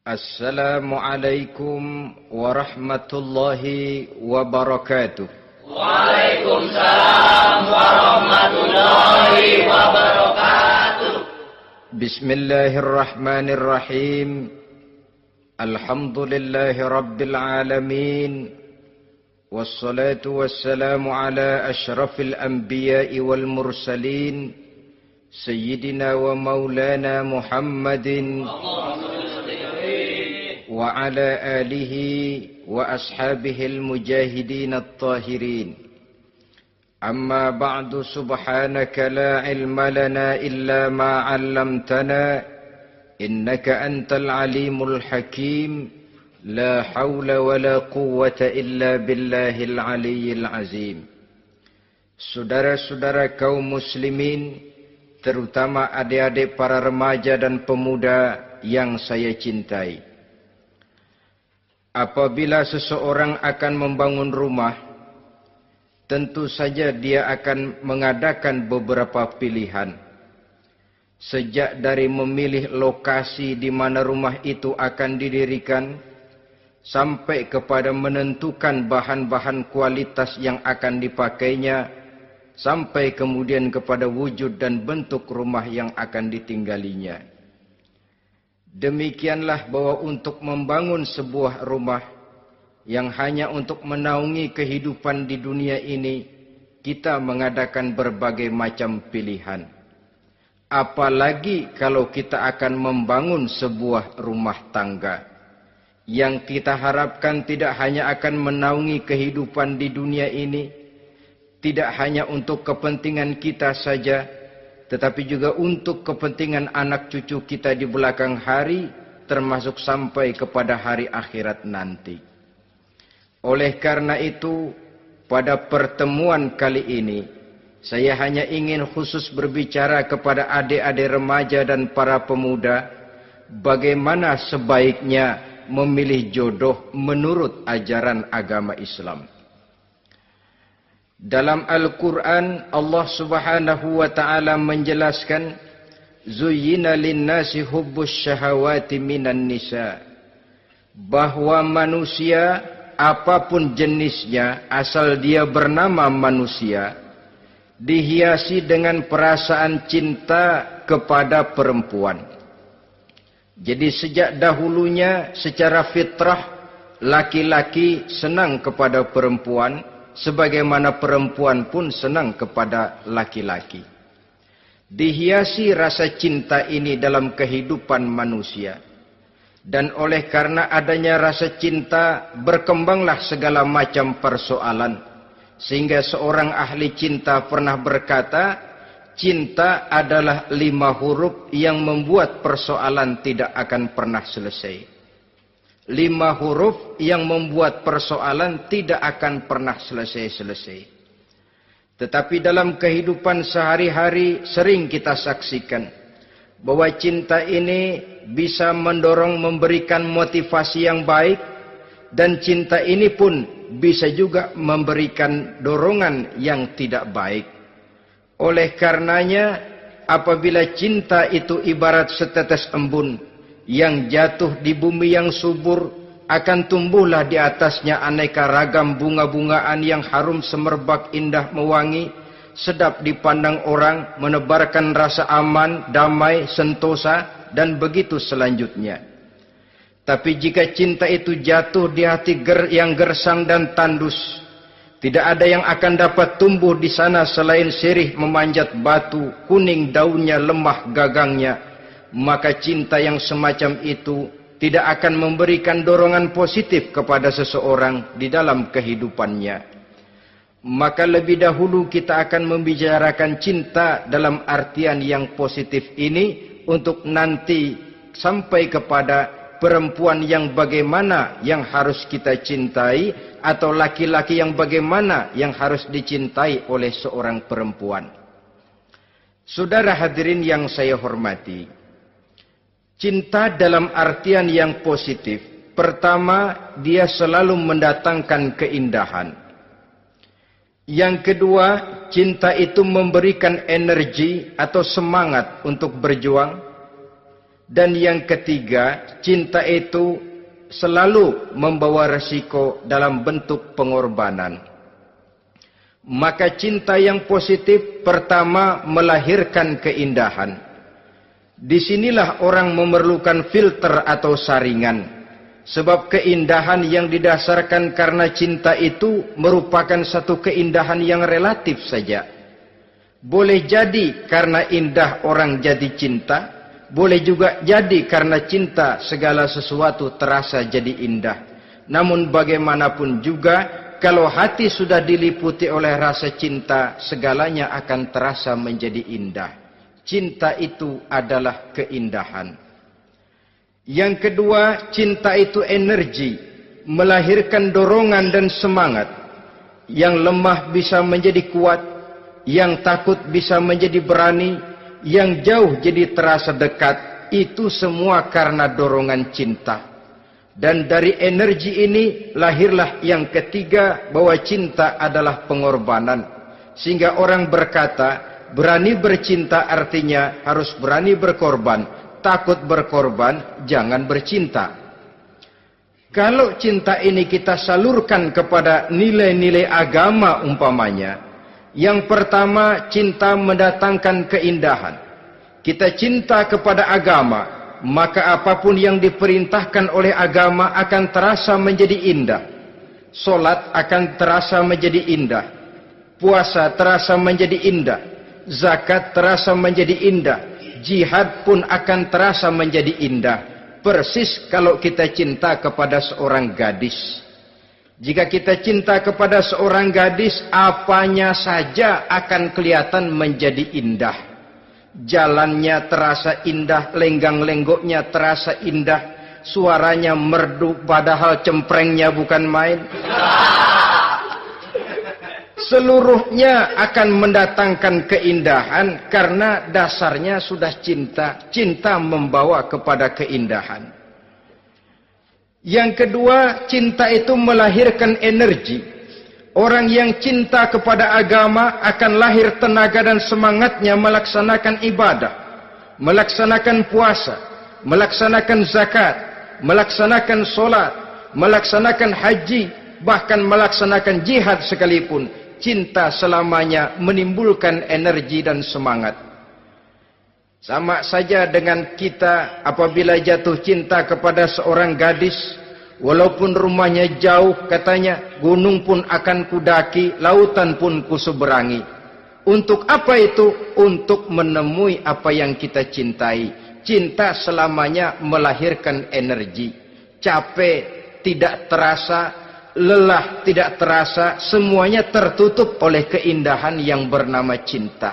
Assalamualaikum warahmatullahi wabarakatuh. Waalaikumsalam warahmatullahi wabarakatuh. Bismillahirrahmanirrahim. Alhamdulillahi rabbil alamin. Wassalatu wassalamu ala ashrafil anbiya'i wal mursalin. Sayyidina wa maulana Muhammadin wa ala alihi wa ashabihil mujahidin at-tahirin. Amma ba'du, subhanaka la ilma lana illa ma 'allamtana innaka antal alimul hakim. La haula wa la quwwata illa billahil aliyyil azim. Saudara-saudara kaum muslimin, terutama adik-adik para remaja dan pemuda yang saya cintai. Apabila seseorang akan membangun rumah, tentu saja dia akan mengadakan beberapa pilihan. Sejak dari memilih lokasi di mana rumah itu akan didirikan, sampai kepada menentukan bahan-bahan kualitas yang akan dipakainya, sampai kemudian kepada wujud dan bentuk rumah yang akan ditinggalinya. Demikianlah bahwa untuk membangun sebuah rumah yang hanya untuk menaungi kehidupan di dunia ini, kita mengadakan berbagai macam pilihan. Apalagi kalau kita akan membangun sebuah rumah tangga yang kita harapkan tidak hanya akan menaungi kehidupan di dunia ini, tidak hanya untuk kepentingan kita saja, tetapi juga untuk kepentingan anak cucu kita di belakang hari, termasuk sampai kepada hari akhirat nanti. Oleh karena itu, pada pertemuan kali ini, saya hanya ingin khusus berbicara kepada adik-adik remaja dan para pemuda, bagaimana sebaiknya memilih jodoh menurut ajaran agama Islam. Dalam Al-Quran, Allah subhanahu wa ta'ala menjelaskan, Zuyyina linnasi hubbus syahawati minan nisa. Bahwa manusia, apapun jenisnya, asal dia bernama manusia, dihiasi dengan perasaan cinta kepada perempuan. Jadi sejak dahulunya, secara fitrah, laki-laki senang kepada perempuan, sebagaimana perempuan pun senang kepada laki-laki. Dihiasi rasa cinta ini dalam kehidupan manusia. Dan oleh karena adanya rasa cinta, berkembanglah segala macam persoalan. Sehingga seorang ahli cinta pernah berkata, cinta adalah 5 huruf yang membuat persoalan tidak akan pernah selesai. 5 huruf yang membuat persoalan tidak akan pernah selesai-selesai. Tetapi dalam kehidupan sehari-hari sering kita saksikan bahwa cinta ini bisa mendorong, memberikan motivasi yang baik, dan cinta ini pun bisa juga memberikan dorongan yang tidak baik. Oleh karenanya, apabila cinta itu ibarat setetes embun yang jatuh di bumi yang subur, akan tumbuhlah di atasnya aneka ragam bunga-bungaan yang harum semerbak, indah, mewangi, sedap dipandang orang, menebarkan rasa aman, damai, sentosa, dan begitu selanjutnya. Tapi jika cinta itu jatuh di hati yang gersang dan tandus, tidak ada yang akan dapat tumbuh di sana selain sirih memanjat batu, kuning daunnya, lemah gagangnya. Maka cinta yang semacam itu tidak akan memberikan dorongan positif kepada seseorang di dalam kehidupannya. Maka lebih dahulu kita akan membicarakan cinta dalam artian yang positif ini, untuk nanti sampai kepada perempuan yang bagaimana yang harus kita cintai, atau laki-laki yang bagaimana yang harus dicintai oleh seorang perempuan. Saudara hadirin yang saya hormati, cinta dalam artian yang positif, pertama, dia selalu mendatangkan keindahan. Yang kedua, cinta itu memberikan energi atau semangat untuk berjuang. Dan yang ketiga, cinta itu selalu membawa resiko dalam bentuk pengorbanan. Maka cinta yang positif pertama melahirkan keindahan. Disinilah orang memerlukan filter atau saringan. Sebab keindahan yang didasarkan karena cinta itu merupakan satu keindahan yang relatif saja. Boleh jadi karena indah orang jadi cinta, boleh juga jadi karena cinta segala sesuatu terasa jadi indah. Namun bagaimanapun juga, kalau hati sudah diliputi oleh rasa cinta, segalanya akan terasa menjadi indah. Cinta itu adalah keindahan. Yang kedua, cinta itu energi, melahirkan dorongan dan semangat. Yang lemah bisa menjadi kuat, yang takut bisa menjadi berani, yang jauh jadi terasa dekat. Itu semua karena dorongan cinta. Dan dari energi ini lahirlah yang ketiga, bahwa cinta adalah pengorbanan. Sehingga orang berkata, berani bercinta artinya harus berani berkorban. Takut berkorban, jangan bercinta. Kalau cinta ini kita salurkan kepada nilai-nilai agama umpamanya, yang pertama, cinta mendatangkan keindahan. Kita cinta kepada agama, maka apapun yang diperintahkan oleh agama akan terasa menjadi indah. Solat akan terasa menjadi indah. Puasa terasa menjadi indah. Zakat terasa menjadi indah. Jihad pun akan terasa menjadi indah. Persis kalau kita cinta kepada seorang gadis. Jika kita cinta kepada seorang gadis, apanya saja akan kelihatan menjadi indah. Jalannya terasa indah, lenggang-lenggoknya terasa indah, suaranya merdu padahal cemprengnya bukan main. Seluruhnya akan mendatangkan keindahan karena dasarnya sudah cinta. Cinta membawa kepada keindahan. Yang kedua, cinta itu melahirkan energi. Orang yang cinta kepada agama akan lahir tenaga dan semangatnya melaksanakan ibadah, melaksanakan puasa, melaksanakan zakat, melaksanakan solat, melaksanakan haji, bahkan melaksanakan jihad sekalipun. Cinta selamanya menimbulkan energi dan semangat. Sama saja dengan kita apabila jatuh cinta kepada seorang gadis, walaupun rumahnya jauh, katanya, gunung pun akan kudaki, lautan pun kuseberangi. Untuk apa itu? Untuk menemui apa yang kita cintai. Cinta selamanya melahirkan energi. Capek tidak terasa, lelah tidak terasa, semuanya tertutup oleh keindahan yang bernama cinta.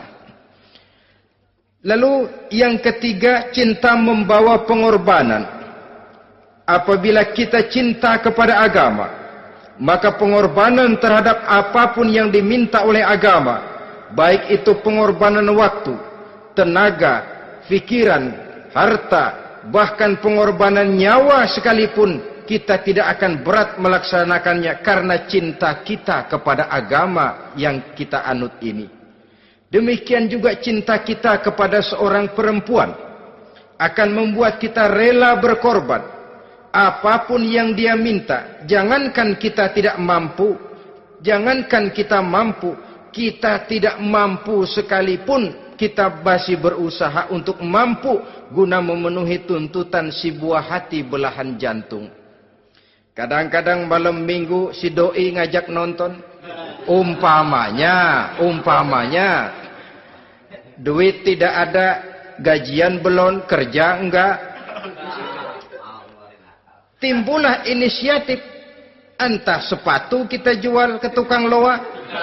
Lalu yang ketiga, cinta membawa pengorbanan. Apabila kita cinta kepada agama, maka pengorbanan terhadap apapun yang diminta oleh agama, baik itu pengorbanan waktu, tenaga, pikiran, harta, bahkan pengorbanan nyawa sekalipun, kita tidak akan berat melaksanakannya karena cinta kita kepada agama yang kita anut ini. Demikian juga cinta kita kepada seorang perempuan akan membuat kita rela berkorban. Apapun yang dia minta, jangankan kita tidak mampu, jangankan kita mampu, kita tidak mampu sekalipun, kita masih berusaha untuk mampu guna memenuhi tuntutan si buah hati belahan jantung. Kadang-kadang malam minggu si doi ngajak nonton. Umpamanya, duit tidak ada, gajian belum, kerja enggak. Timbullah inisiatif. Entah sepatu kita jual ke tukang loa,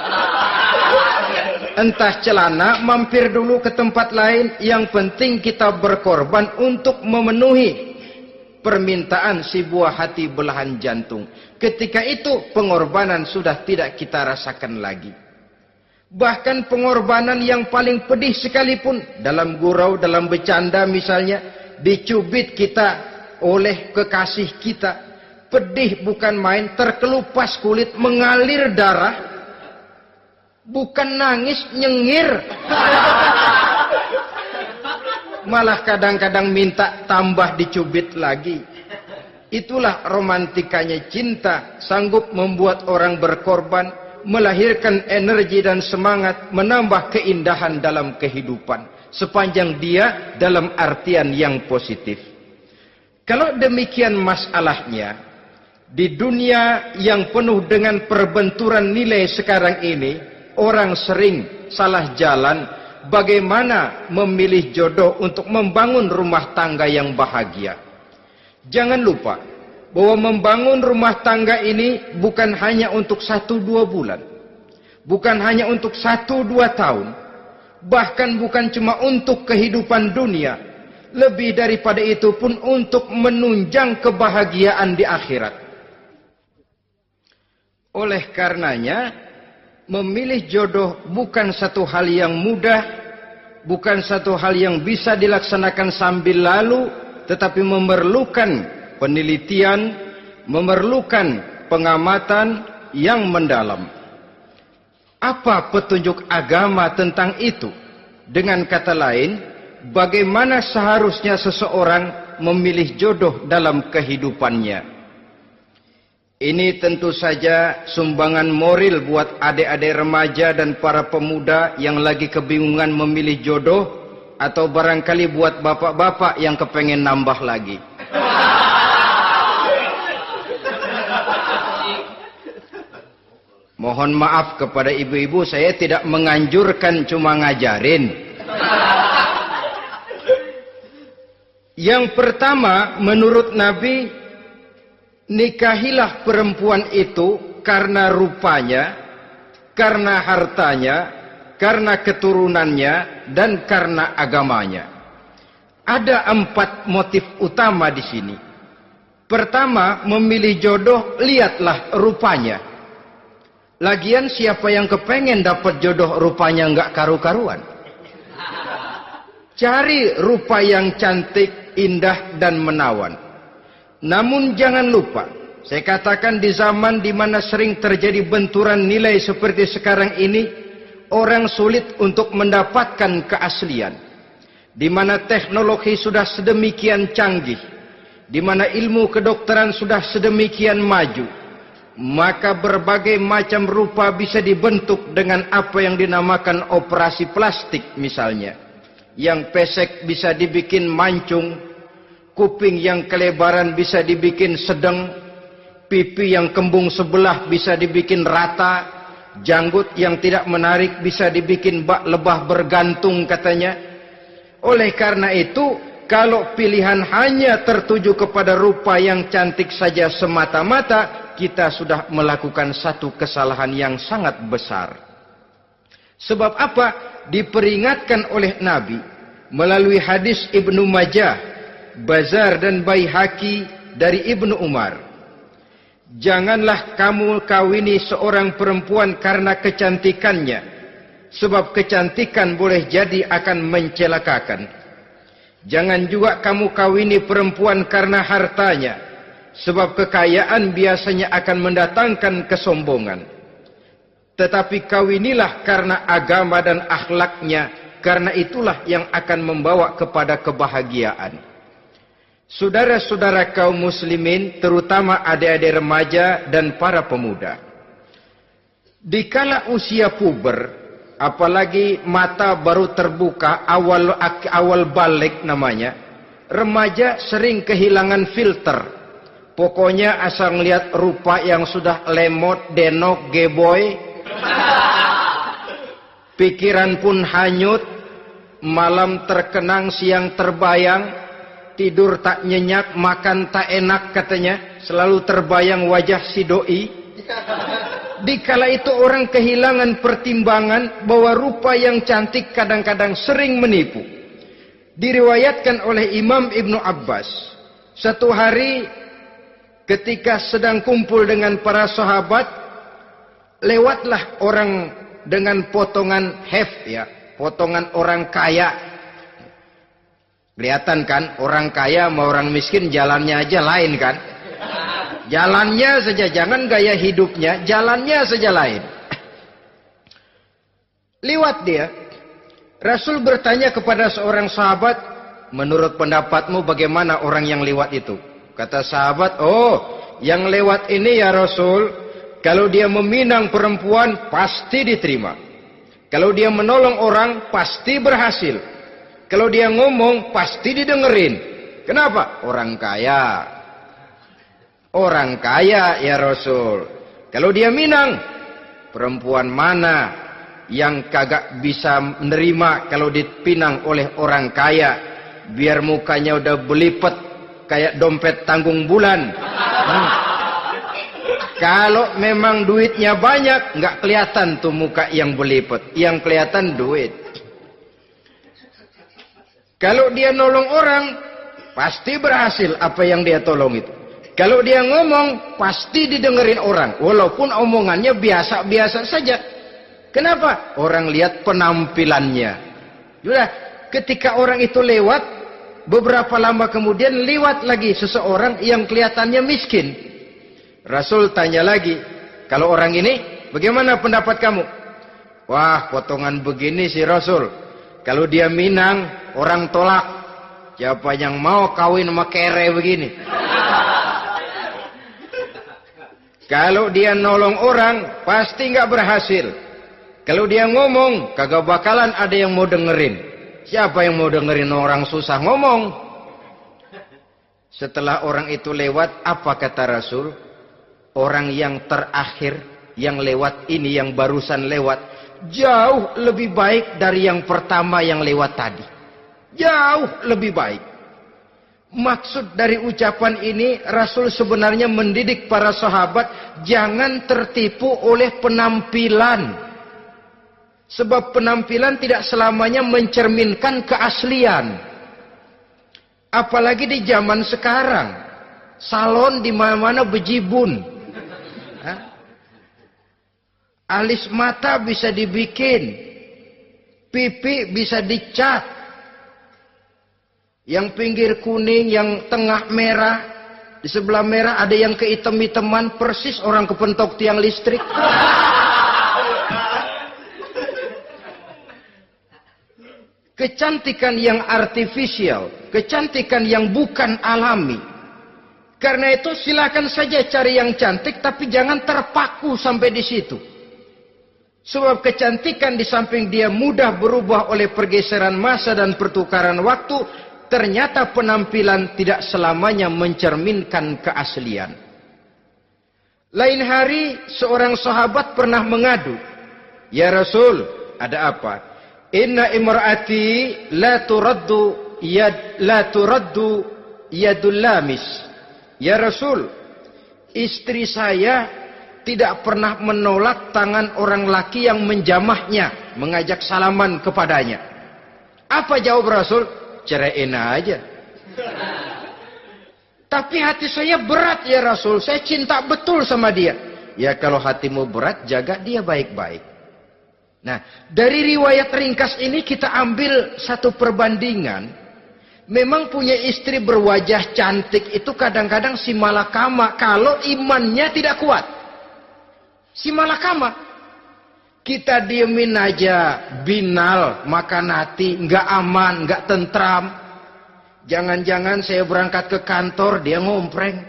entah celana mampir dulu ke tempat lain. Yang penting kita berkorban untuk memenuhi permintaan si buah hati belahan jantung. Ketika itu pengorbanan sudah tidak kita rasakan lagi. Bahkan pengorbanan yang paling pedih sekalipun, dalam gurau, dalam bercanda misalnya, dicubit kita oleh kekasih kita, pedih bukan main, terkelupas kulit, mengalir darah, bukan nangis, nyengir. malah kadang-kadang minta tambah dicubit lagi. Itulah romantikanya cinta, sanggup membuat orang berkorban, melahirkan energi dan semangat, menambah keindahan dalam kehidupan, sepanjang dia dalam artian yang positif. Kalau demikian masalahnya, di dunia yang penuh dengan perbenturan nilai sekarang ini, orang sering salah jalan bagaimana memilih jodoh untuk membangun rumah tangga yang bahagia. Jangan lupa bahwa membangun rumah tangga ini bukan hanya untuk 1-2 bulan, bukan hanya untuk 1-2 tahun, bahkan bukan cuma untuk kehidupan dunia, lebih daripada itu pun untuk menunjang kebahagiaan di akhirat. Oleh karenanya, memilih jodoh bukan satu hal yang mudah, bukan satu hal yang bisa dilaksanakan sambil lalu, tetapi memerlukan penelitian, memerlukan pengamatan yang mendalam. Apa petunjuk agama tentang itu? Dengan kata lain, bagaimana seharusnya seseorang memilih jodoh dalam kehidupannya? Ini tentu saja sumbangan moral buat adik-adik remaja dan para pemuda yang lagi kebingungan memilih jodoh, atau barangkali buat bapak-bapak yang kepengen nambah lagi. Mohon maaf kepada ibu-ibu, saya tidak menganjurkan, cuma ngajarin. Yang pertama, menurut Nabi, nikahilah perempuan itu karena rupanya, karena hartanya, karena keturunannya, dan karena agamanya. Ada 4 motif utama di sini. Pertama, memilih jodoh, lihatlah rupanya. Lagian siapa yang kepengen dapat jodoh rupanya nggak karu-karuan? Cari rupa yang cantik, indah, dan menawan. Namun jangan lupa, saya katakan di zaman di mana sering terjadi benturan nilai seperti sekarang ini, orang sulit untuk mendapatkan keaslian. Di mana teknologi sudah sedemikian canggih, di mana ilmu kedokteran sudah sedemikian maju, maka berbagai macam rupa bisa dibentuk dengan apa yang dinamakan operasi plastik misalnya. Yang pesek bisa dibikin mancung, kuping yang kelebaran bisa dibikin sedang, pipi yang kembung sebelah bisa dibikin rata, janggut yang tidak menarik bisa dibikin bak lebah bergantung katanya. Oleh karena itu, kalau pilihan hanya tertuju kepada rupa yang cantik saja semata-mata, kita sudah melakukan satu kesalahan yang sangat besar. Sebab apa? Diperingatkan oleh Nabi melalui hadis Ibnu Majah, Bazar dan Baihaqi dari Ibnu Umar. Janganlah kamu kawini seorang perempuan karena kecantikannya, sebab kecantikan boleh jadi akan mencelakakan. Jangan juga kamu kawini perempuan karena hartanya, sebab kekayaan biasanya akan mendatangkan kesombongan. Tetapi kawinilah karena agama dan akhlaknya, karena itulah yang akan membawa kepada kebahagiaan. Saudara-saudara kaum muslimin, terutama adik-adik remaja dan para pemuda, dikala usia puber, apalagi mata baru terbuka, awal balik namanya, remaja sering kehilangan filter. Pokoknya asal ngelihat rupa yang sudah lemot, denok, geboy, pikiran pun hanyut, malam terkenang, siang terbayang, tidur tak nyenyak, makan tak enak katanya, selalu terbayang wajah si doi. Dikala itu orang kehilangan pertimbangan bahwa rupa yang cantik kadang-kadang sering menipu. Diriwayatkan oleh Imam Ibnu Abbas, satu hari ketika sedang kumpul dengan para sahabat, lewatlah orang dengan potongan potongan orang kaya. Kelihatan kan, orang kaya sama orang miskin jalannya aja lain kan. Jalannya saja, jangan gaya hidupnya, jalannya saja lain. Liwat dia. Rasul bertanya kepada seorang sahabat, menurut pendapatmu bagaimana orang yang lewat itu? Kata sahabat, oh, yang lewat ini ya Rasul, kalau dia meminang perempuan pasti diterima. Kalau dia menolong orang pasti berhasil. Kalau dia ngomong pasti didengerin. Kenapa? Orang kaya. Orang kaya ya Rasul. Kalau dia minang, perempuan mana yang kagak bisa menerima kalau dipinang oleh orang kaya? Biar mukanya udah belipet kayak dompet tanggung bulan. Kalau memang duitnya banyak, nggak kelihatan tuh muka yang belipet, yang kelihatan duit. Kalau dia nolong orang, pasti berhasil apa yang dia tolong itu. Kalau dia ngomong, pasti didengerin orang, walaupun omongannya biasa-biasa saja. Kenapa? Orang lihat penampilannya. Sudah, ketika orang itu lewat, beberapa lama kemudian lewat lagi seseorang yang kelihatannya miskin. Rasul tanya lagi, kalau orang ini, bagaimana pendapat kamu? Wah, potongan begini sih Rasul. Kalau dia minang, orang tolak. Siapa yang mau kawin sama kere begini? Kalau dia nolong orang, pasti nggak berhasil. Kalau dia ngomong, kagak bakalan ada yang mau dengerin. Siapa yang mau dengerin orang susah ngomong? Setelah orang itu lewat, apa kata Rasul? Orang yang terakhir, yang lewat ini, yang barusan lewat, jauh lebih baik dari yang pertama yang lewat tadi. Jauh lebih baik. Maksud dari ucapan ini, Rasul sebenarnya mendidik para sahabat jangan tertipu oleh penampilan. Sebab penampilan tidak selamanya mencerminkan keaslian. Apalagi di zaman sekarang, salon di mana-mana bejibun. Alis mata bisa dibikin, pipi bisa dicat. Yang pinggir kuning, yang tengah merah, di sebelah merah ada yang kehitam-hitaman, persis orang kepentok tiang listrik. Kecantikan yang artifisial, kecantikan yang bukan alami. Karena itu silakan saja cari yang cantik, tapi jangan terpaku sampai di situ. Sebab kecantikan di samping dia mudah berubah oleh pergeseran masa dan pertukaran waktu, ternyata penampilan tidak selamanya mencerminkan keaslian. Lain hari seorang sahabat pernah mengadu, "Ya Rasul, ada apa? Inna imra'ati la turaddu yadul lamis." Ya Rasul, istri saya tidak pernah menolak tangan orang laki yang menjamahnya, mengajak salaman kepadanya. Apa jawab Rasul? Ceraiin aja. Tapi hati saya berat ya Rasul, saya cinta betul sama dia. Ya kalau hatimu berat, jaga dia baik-baik. Nah, dari riwayat ringkas ini kita ambil satu perbandingan. Memang punya istri berwajah cantik itu kadang-kadang si malakama kalau imannya tidak kuat. Si malakama. Kita diemin aja, binal, makan hati, nggak aman, nggak tentram. Jangan-jangan saya berangkat ke kantor, dia ngompreng.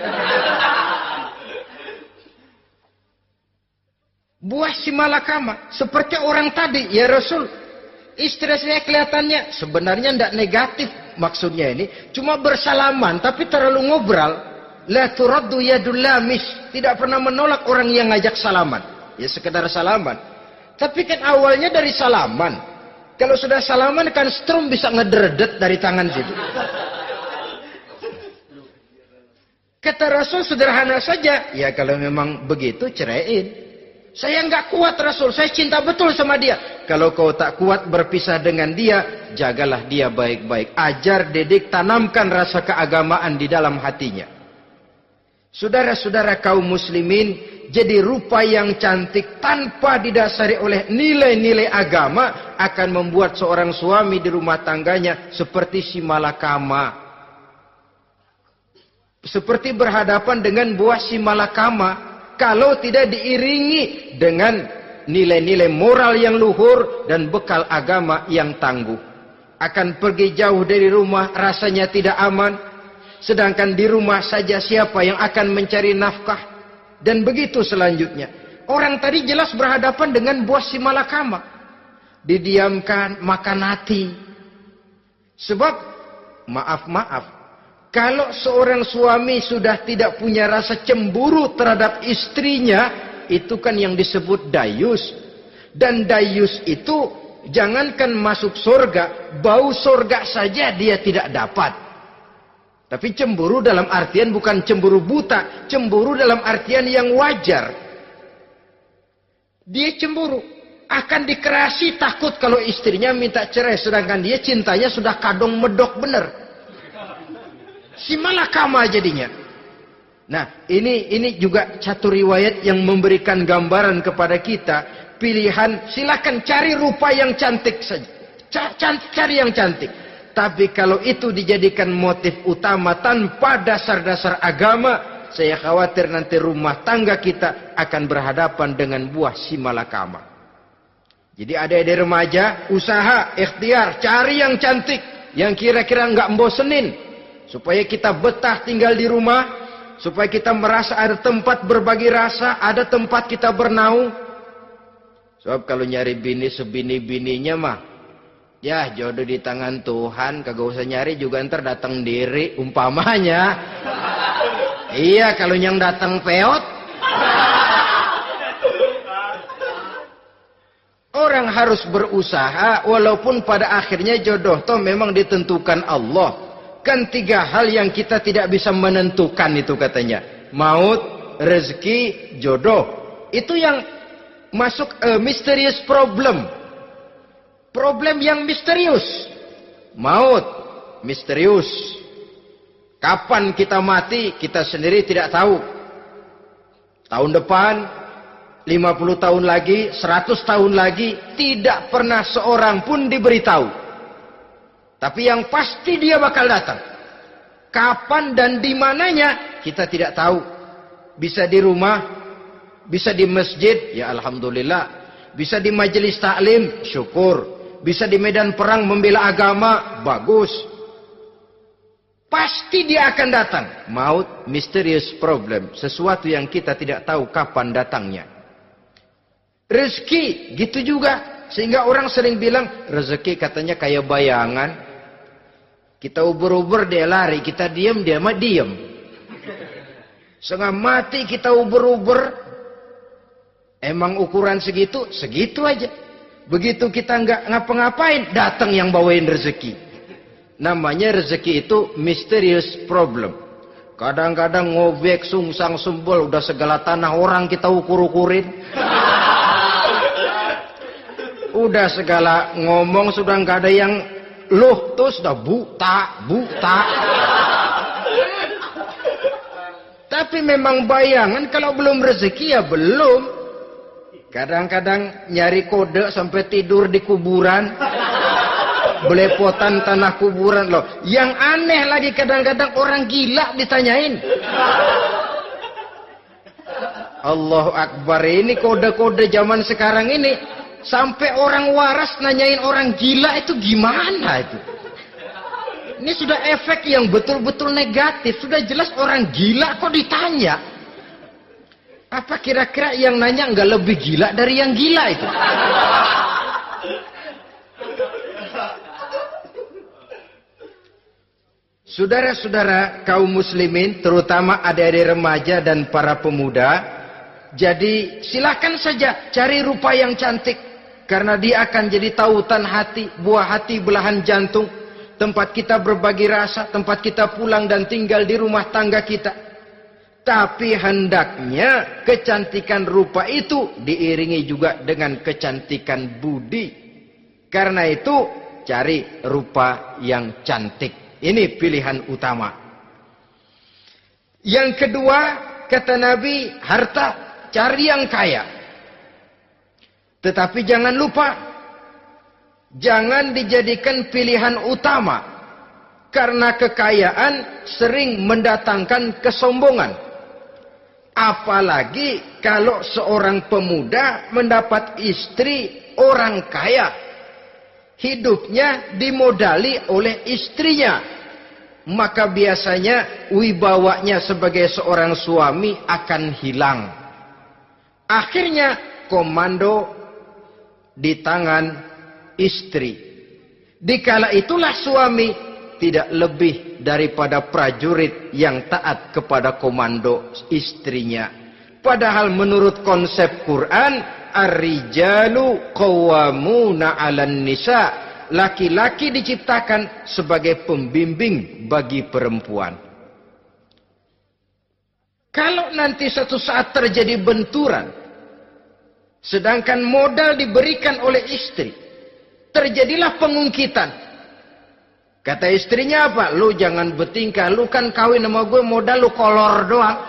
Buah si malakama, seperti orang tadi, ya Rasul. Istri saya kelihatannya sebenarnya tidak negatif maksudnya ini, cuma bersalaman, tapi terlalu ngobrol. La turaddu yadul lamis, tidak pernah menolak orang yang ngajak salaman. Ya sekedar salaman. Tapi kan awalnya dari salaman. Kalau sudah salaman kan strum bisa ngederdet dari tangan situ. Kata Rasul sederhana saja. Ya kalau memang begitu ceraiin. Saya nggak kuat Rasul, saya cinta betul sama dia. Kalau kau tak kuat berpisah dengan dia, jagalah dia baik-baik. Ajar, didik, tanamkan rasa keagamaan di dalam hatinya. Saudara-saudara kaum muslimin, jadi rupa yang cantik tanpa didasari oleh nilai-nilai agama akan membuat seorang suami di rumah tangganya seperti si malakama. Seperti berhadapan dengan buah si malakama. Kalau tidak diiringi dengan nilai-nilai moral yang luhur dan bekal agama yang tangguh. akan pergi jauh dari rumah rasanya tidak aman. Sedangkan di rumah saja siapa yang akan mencari nafkah? Dan begitu selanjutnya. Orang tadi jelas berhadapan dengan buah si malakama. Didiamkan, makan hati. Sebab, maaf, kalau seorang suami sudah tidak punya rasa cemburu terhadap istrinya, itu kan yang disebut dayus. Dan dayus itu, jangankan masuk surga, bau surga saja dia tidak dapat. Tapi cemburu dalam artian bukan cemburu buta, cemburu dalam artian yang wajar. Dia cemburu, akan dikerasi takut kalau istrinya minta cerai, sedangkan dia cintanya sudah kadung medok bener. Si malakama jadinya. Nah, ini juga satu riwayat yang memberikan gambaran kepada kita. Pilihan, silakan cari rupa yang cantik saja. Cari yang cantik. Tapi kalau itu dijadikan motif utama tanpa dasar-dasar agama, saya khawatir nanti rumah tangga kita akan berhadapan dengan buah si malakama. Jadi adik-adik remaja, usaha, ikhtiar, cari yang cantik, yang kira-kira nggak membosenin. Supaya kita betah tinggal di rumah, supaya kita merasa ada tempat berbagi rasa, ada tempat kita bernaung. Sebab kalau nyari bini sebini-bininya mah, ya jodoh di tangan Tuhan, kagak usah nyari juga ntar datang diri, umpamanya. Iya, kalau yang datang peot. Orang harus berusaha, walaupun pada akhirnya jodoh toh memang ditentukan Allah. Kan 3 hal yang kita tidak bisa menentukan itu katanya. Maut, rezeki, jodoh. Itu yang masuk mysterious problem. Problem yang misterius. Maut, misterius. Kapan kita mati, kita sendiri tidak tahu. Tahun depan, 50 tahun lagi, 100 tahun lagi, tidak pernah seorang pun diberitahu. Tapi yang pasti dia bakal datang. Kapan dan di mananya kita tidak tahu. Bisa di rumah, bisa di masjid, ya alhamdulillah. Bisa di majelis taklim, syukur. Bisa di medan perang membela agama, bagus. Pasti dia akan datang. Maut, mysterious problem. Sesuatu yang kita tidak tahu kapan datangnya. Rezeki, gitu juga. Sehingga orang sering bilang, rezeki katanya kayak bayangan. Kita uber-uber dia lari, kita diam dia mah diam. Setengah mati kita uber-uber. Emang ukuran segitu, segitu aja. Begitu kita nggak ngapa-ngapain, datang yang bawain rezeki. Namanya rezeki itu mysterious problem. Kadang-kadang ngobek, sungsang, sumbul, udah segala tanah orang kita ukur-ukurin. Udah segala ngomong sudah nggak ada yang loh, tuh sudah buta. Tapi memang bayangan, kalau belum rezeki ya belum. Kadang-kadang nyari kode sampai tidur di kuburan. Belepotan tanah kuburan loh. Yang aneh lagi kadang-kadang orang gila ditanyain. Allahu Akbar, ini kode-kode zaman sekarang ini. Sampai orang waras nanyain orang gila itu gimana itu? Ini sudah efek yang betul-betul negatif. Sudah jelas orang gila kok ditanya. Apa kira-kira yang nanya nggak lebih gila dari yang gila itu? Saudara-saudara kaum muslimin, terutama adik-adik remaja dan para pemuda, jadi silakan saja cari rupa yang cantik. Karena dia akan jadi tautan hati, buah hati belahan jantung. Tempat kita berbagi rasa, tempat kita pulang dan tinggal di rumah tangga kita. Tapi hendaknya kecantikan rupa itu diiringi juga dengan kecantikan budi. Karena itu cari rupa yang cantik. Ini pilihan utama. Yang kedua, kata Nabi, harta, cari yang kaya. Tetapi jangan lupa, jangan dijadikan pilihan utama. Karena kekayaan sering mendatangkan kesombongan. Apalagi kalau seorang pemuda mendapat istri orang kaya. hidupnya dimodali oleh istrinya, maka biasanya wibawanya sebagai seorang suami akan hilang. Akhirnya komando di tangan istri. Dikala itulah suami tidak lebih daripada prajurit yang taat kepada komando istrinya. Padahal menurut konsep Quran, ar-rijalu qawwamuna 'alan nisa, laki-laki diciptakan sebagai pembimbing bagi perempuan. Kalau nanti suatu saat terjadi benturan, sedangkan modal diberikan oleh istri, terjadilah pengungkitan. Kata istrinya apa? Lu jangan bertingkah, lu kan kawin sama gue modal lu kolor doang.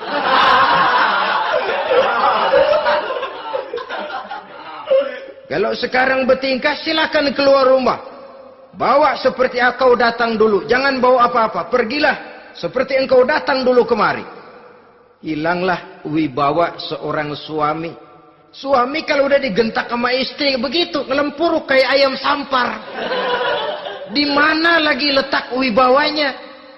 Kalau sekarang bertingkah, silakan keluar rumah. Bawa seperti engkau datang dulu. Jangan bawa apa-apa. Pergilah seperti engkau datang dulu kemari. Hilanglah wibawa seorang suami. Suami kalau udah digentak sama istri begitu, ngelempuruk kayak ayam sampar. Di mana lagi letak wibawanya?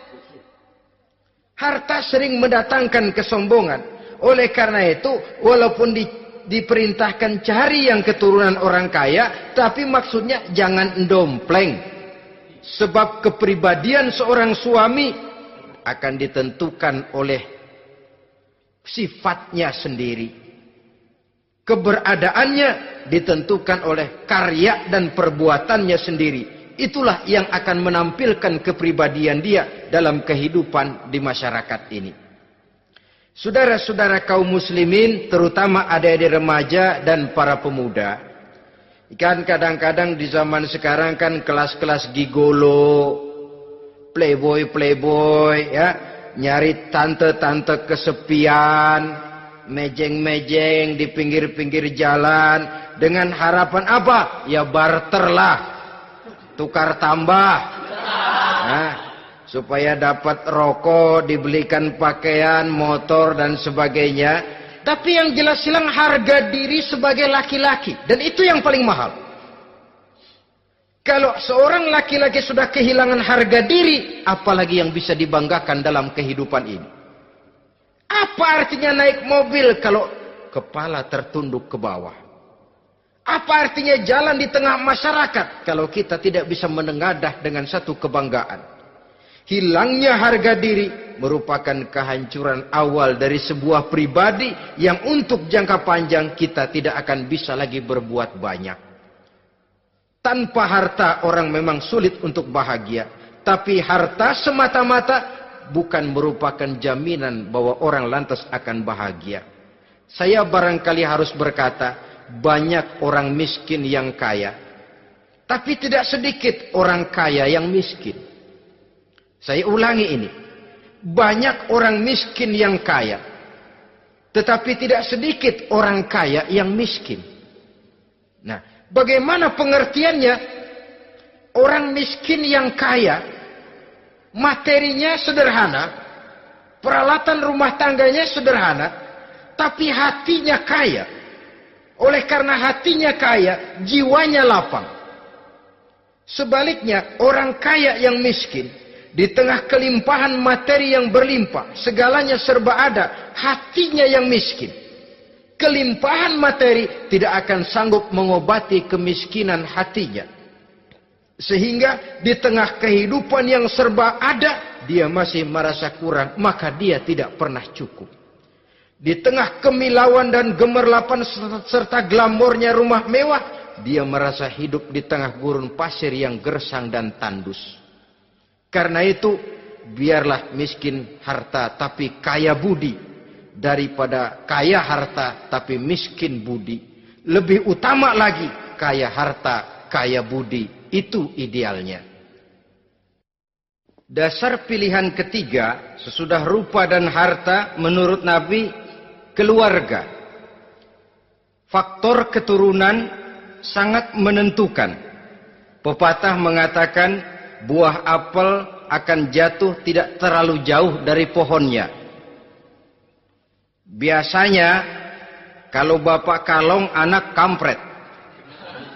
Harta sering mendatangkan kesombongan. Oleh karena itu, walaupun diperintahkan cari yang keturunan orang kaya, tapi maksudnya jangan dompleng. Sebab kepribadian seorang suami akan ditentukan oleh sifatnya sendiri. Keberadaannya ditentukan oleh karya dan perbuatannya sendiri. Itulah yang akan menampilkan kepribadian dia dalam kehidupan di masyarakat ini. Saudara-saudara kaum muslimin, terutama adik-adik remaja dan para pemuda, kan kadang-kadang di zaman sekarang kan kelas-kelas gigolo, playboy ya, nyari tante-tante kesepian, mejeng-mejeng di pinggir-pinggir jalan dengan harapan apa? Ya barterlah, tukar tambah. Nah, supaya dapat rokok, dibelikan pakaian, motor, dan sebagainya. Tapi yang jelas hilang harga diri sebagai laki-laki. Dan itu yang paling mahal. Kalau seorang laki-laki sudah kehilangan harga diri, apalagi yang bisa dibanggakan dalam kehidupan ini? Apa artinya naik mobil kalau kepala tertunduk ke bawah? Apa artinya jalan di tengah masyarakat kalau kita tidak bisa menengadah dengan satu kebanggaan? Hilangnya harga diri merupakan kehancuran awal dari sebuah pribadi yang untuk jangka panjang kita tidak akan bisa lagi berbuat banyak. Tanpa harta orang memang sulit untuk bahagia. Tapi harta semata-mata bukan merupakan jaminan bahwa orang lantas akan bahagia. Saya barangkali harus berkata, banyak orang miskin yang kaya. Tapi tidak sedikit orang kaya yang miskin. Saya ulangi ini. Banyak orang miskin yang kaya. Tetapi tidak sedikit orang kaya yang miskin. Nah, bagaimana pengertiannya? Orang miskin yang kaya, materinya sederhana, peralatan rumah tangganya sederhana, tapi hatinya kaya. Oleh karena hatinya kaya, jiwanya lapang. Sebaliknya, orang kaya yang miskin, di tengah kelimpahan materi yang berlimpah, segalanya serba ada, hatinya yang miskin. Kelimpahan materi tidak akan sanggup mengobati kemiskinan hatinya. Sehingga di tengah kehidupan yang serba ada, dia masih merasa kurang, maka dia tidak pernah cukup. Di tengah kemilauan dan gemerlapan serta glamornya rumah mewah, dia merasa hidup di tengah gurun pasir yang gersang dan tandus. Karena itu, biarlah miskin harta tapi kaya budi, daripada kaya harta tapi miskin budi. Lebih utama lagi, kaya harta, kaya budi. Itu idealnya. Dasar pilihan ketiga, sesudah rupa dan harta, menurut Nabi, keluarga. Faktor keturunan sangat menentukan. Pepatah mengatakan, buah apel akan jatuh tidak terlalu jauh dari pohonnya. Biasanya kalau bapak kalong, anak kampret.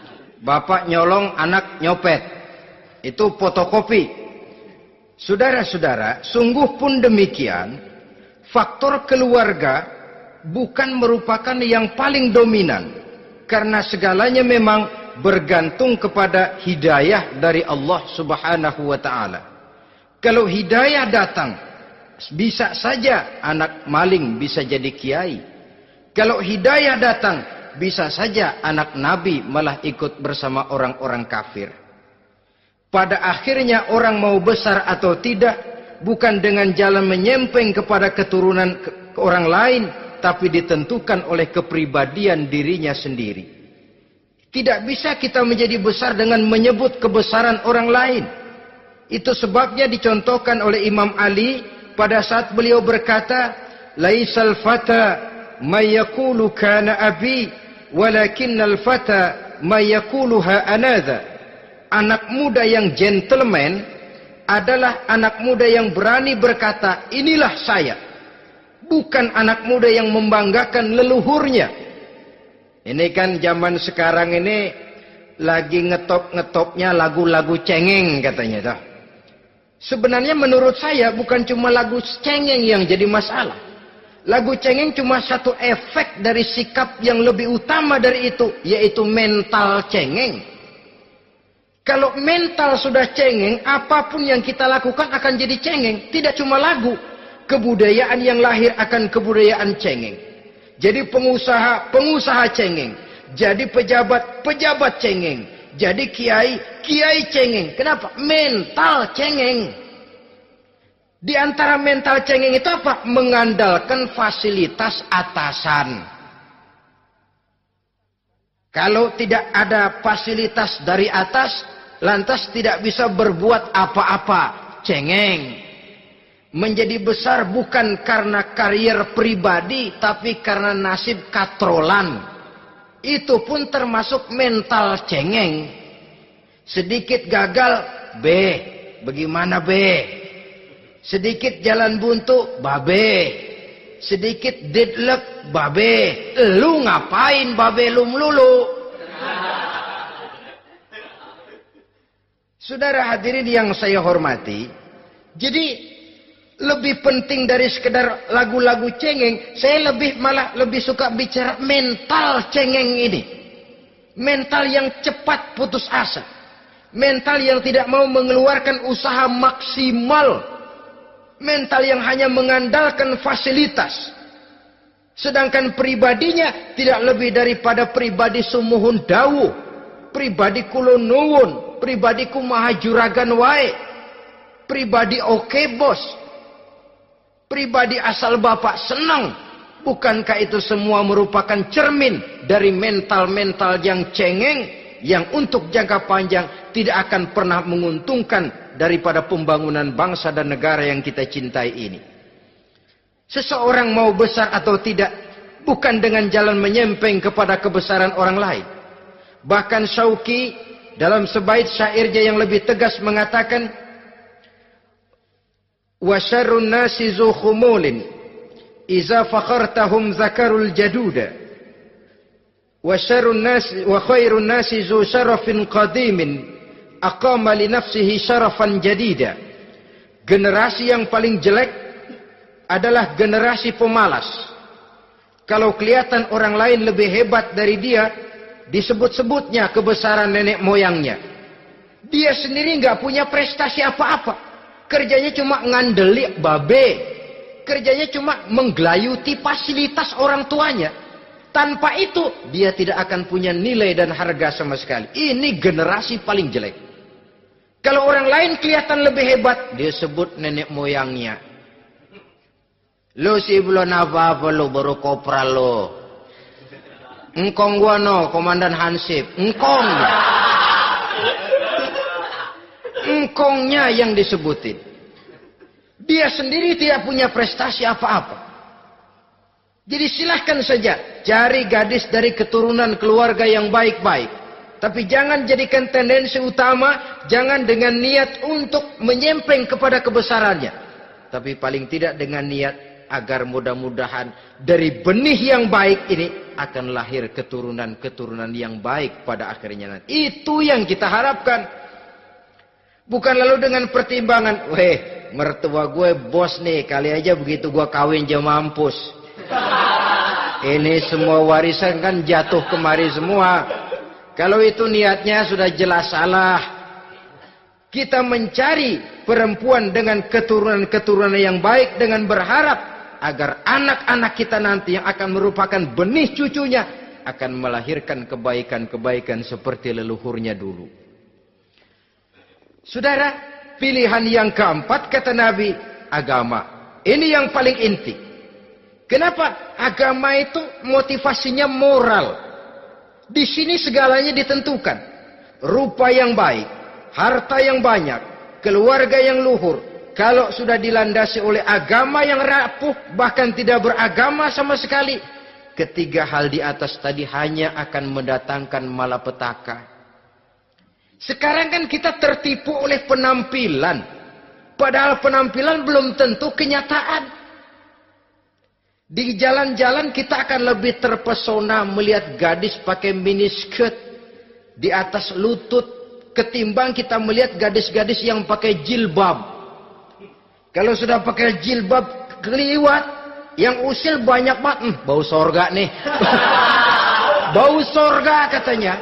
Bapak nyolong, anak nyopet. Itu fotokopi. Saudara-saudara, sungguh pun demikian, faktor keluarga bukan merupakan yang paling dominan. Karena segalanya memang bergantung kepada hidayah dari Allah Subhanahu wa ta'ala. Kalau hidayah datang, bisa saja anak maling bisa jadi kiai. Kalau hidayah datang, bisa saja anak Nabi malah ikut bersama orang-orang kafir. Pada akhirnya orang mau besar atau tidak, bukan dengan jalan menyempeng kepada keturunan orang lain, tapi ditentukan oleh kepribadian dirinya sendiri. Tidak bisa kita menjadi besar dengan menyebut kebesaran orang lain. Itu sebabnya dicontohkan oleh Imam Ali pada saat beliau berkata, "Laisal fata may yaqulu kana abi, walakinnal fata may yaquluha anadha." Anak muda yang gentleman adalah anak muda yang berani berkata, "Inilah saya." Bukan anak muda yang membanggakan leluhurnya. Ini kan zaman sekarang ini lagi ngetop-ngetopnya lagu-lagu cengeng katanya dah. Sebenarnya menurut saya bukan cuma lagu cengeng yang jadi masalah. Lagu cengeng cuma satu efek dari sikap yang lebih utama dari itu, yaitu mental cengeng. Kalau mental sudah cengeng, apapun yang kita lakukan akan jadi cengeng. Tidak cuma lagu, kebudayaan yang lahir akan kebudayaan cengeng. Jadi pengusaha cengeng. Jadi pejabat cengeng. Jadi kiai cengeng. Kenapa? Mental cengeng. Di antara mental cengeng itu apa? Mengandalkan fasilitas atasan. Kalau tidak ada fasilitas dari atas, lantas tidak bisa berbuat apa-apa. Cengeng. Menjadi besar bukan karena karier pribadi, tapi karena nasib katrolan. Itu pun termasuk mental cengeng. Sedikit gagal, bagaimana sedikit jalan buntu, babe. Sedikit deadlock, babe. Lu ngapain babe lu melulu? Saudara hadirin yang saya hormati, jadi lebih penting dari sekedar lagu-lagu cengeng, saya malah lebih suka bicara mental cengeng ini. Mental yang cepat putus asa. Mental yang tidak mau mengeluarkan usaha maksimal. Mental yang hanya mengandalkan fasilitas. Sedangkan pribadinya tidak lebih daripada pribadi sumuhun dawuh, pribadi kulo nuwun, pribadi kumaha juragan wae, pribadi oke bos, pribadi asal bapak senang. Bukankah itu semua merupakan cermin dari mental-mental yang cengeng, yang untuk jangka panjang tidak akan pernah menguntungkan daripada pembangunan bangsa dan negara yang kita cintai ini. Seseorang mau besar atau tidak, bukan dengan jalan menyempeng kepada kebesaran orang lain. Bahkan Syauqi dalam sebaik syairnya yang lebih tegas mengatakan, "Wa syarrun nasi zu khumulin, iza fakhartahum zakarul jaduda. Wa syarrun nasi wa khairun nasi zu syarafin qadimin, aqama li nafsihi syarafan jadida." Generasi yang paling jelek adalah generasi pemalas. Kalau kelihatan orang lain lebih hebat dari dia, disebut-sebutnya kebesaran nenek moyangnya. Dia sendiri nggak punya prestasi apa-apa. Kerjanya cuma ngandeli babe. Kerjanya cuma menggelayuti fasilitas orang tuanya. Tanpa itu, dia tidak akan punya nilai dan harga sama sekali. Ini generasi paling jelek. Kalau orang lain kelihatan lebih hebat, dia sebut nenek moyangnya. Lo sih belum apa-apa lo, baru kopral lo. Engkong gua no, komandan Hansip. Engkongnya yang disebutin. Dia sendiri tidak punya prestasi apa-apa. Jadi silahkan saja cari gadis dari keturunan keluarga yang baik-baik. Tapi jangan jadikan tendensi utama, jangan dengan niat untuk menyempeng kepada kebesarannya. Tapi paling tidak dengan niat agar mudah-mudahan dari benih yang baik ini akan lahir keturunan-keturunan yang baik pada akhirnya nanti. Itu yang kita harapkan. Bukan lalu dengan pertimbangan, weh, mertua gue bos nih, kali aja begitu gue kawin aja mampus. Ini semua warisan kan jatuh kemari semua. Kalau itu niatnya sudah jelas salah. Kita mencari perempuan dengan keturunan-keturunan yang baik dengan berharap agar anak-anak kita nanti yang akan merupakan benih cucunya akan melahirkan kebaikan-kebaikan seperti leluhurnya dulu. Saudara, pilihan yang keempat kata Nabi, agama. Ini yang paling inti. Kenapa? Agama itu motivasinya moral. Di sini segalanya ditentukan. Rupa yang baik, harta yang banyak, keluarga yang luhur. Kalau sudah dilandasi oleh agama yang rapuh, bahkan tidak beragama sama sekali, ketiga hal di atas tadi hanya akan mendatangkan malapetaka. Sekarang kan kita tertipu oleh penampilan. Padahal penampilan belum tentu kenyataan. Di jalan-jalan kita akan lebih terpesona melihat gadis pakai miniskirt di atas lutut ketimbang kita melihat gadis-gadis yang pakai jilbab. Kalau sudah pakai jilbab keliwat, yang usil banyak banget, bau sorga nih. Bau sorga katanya.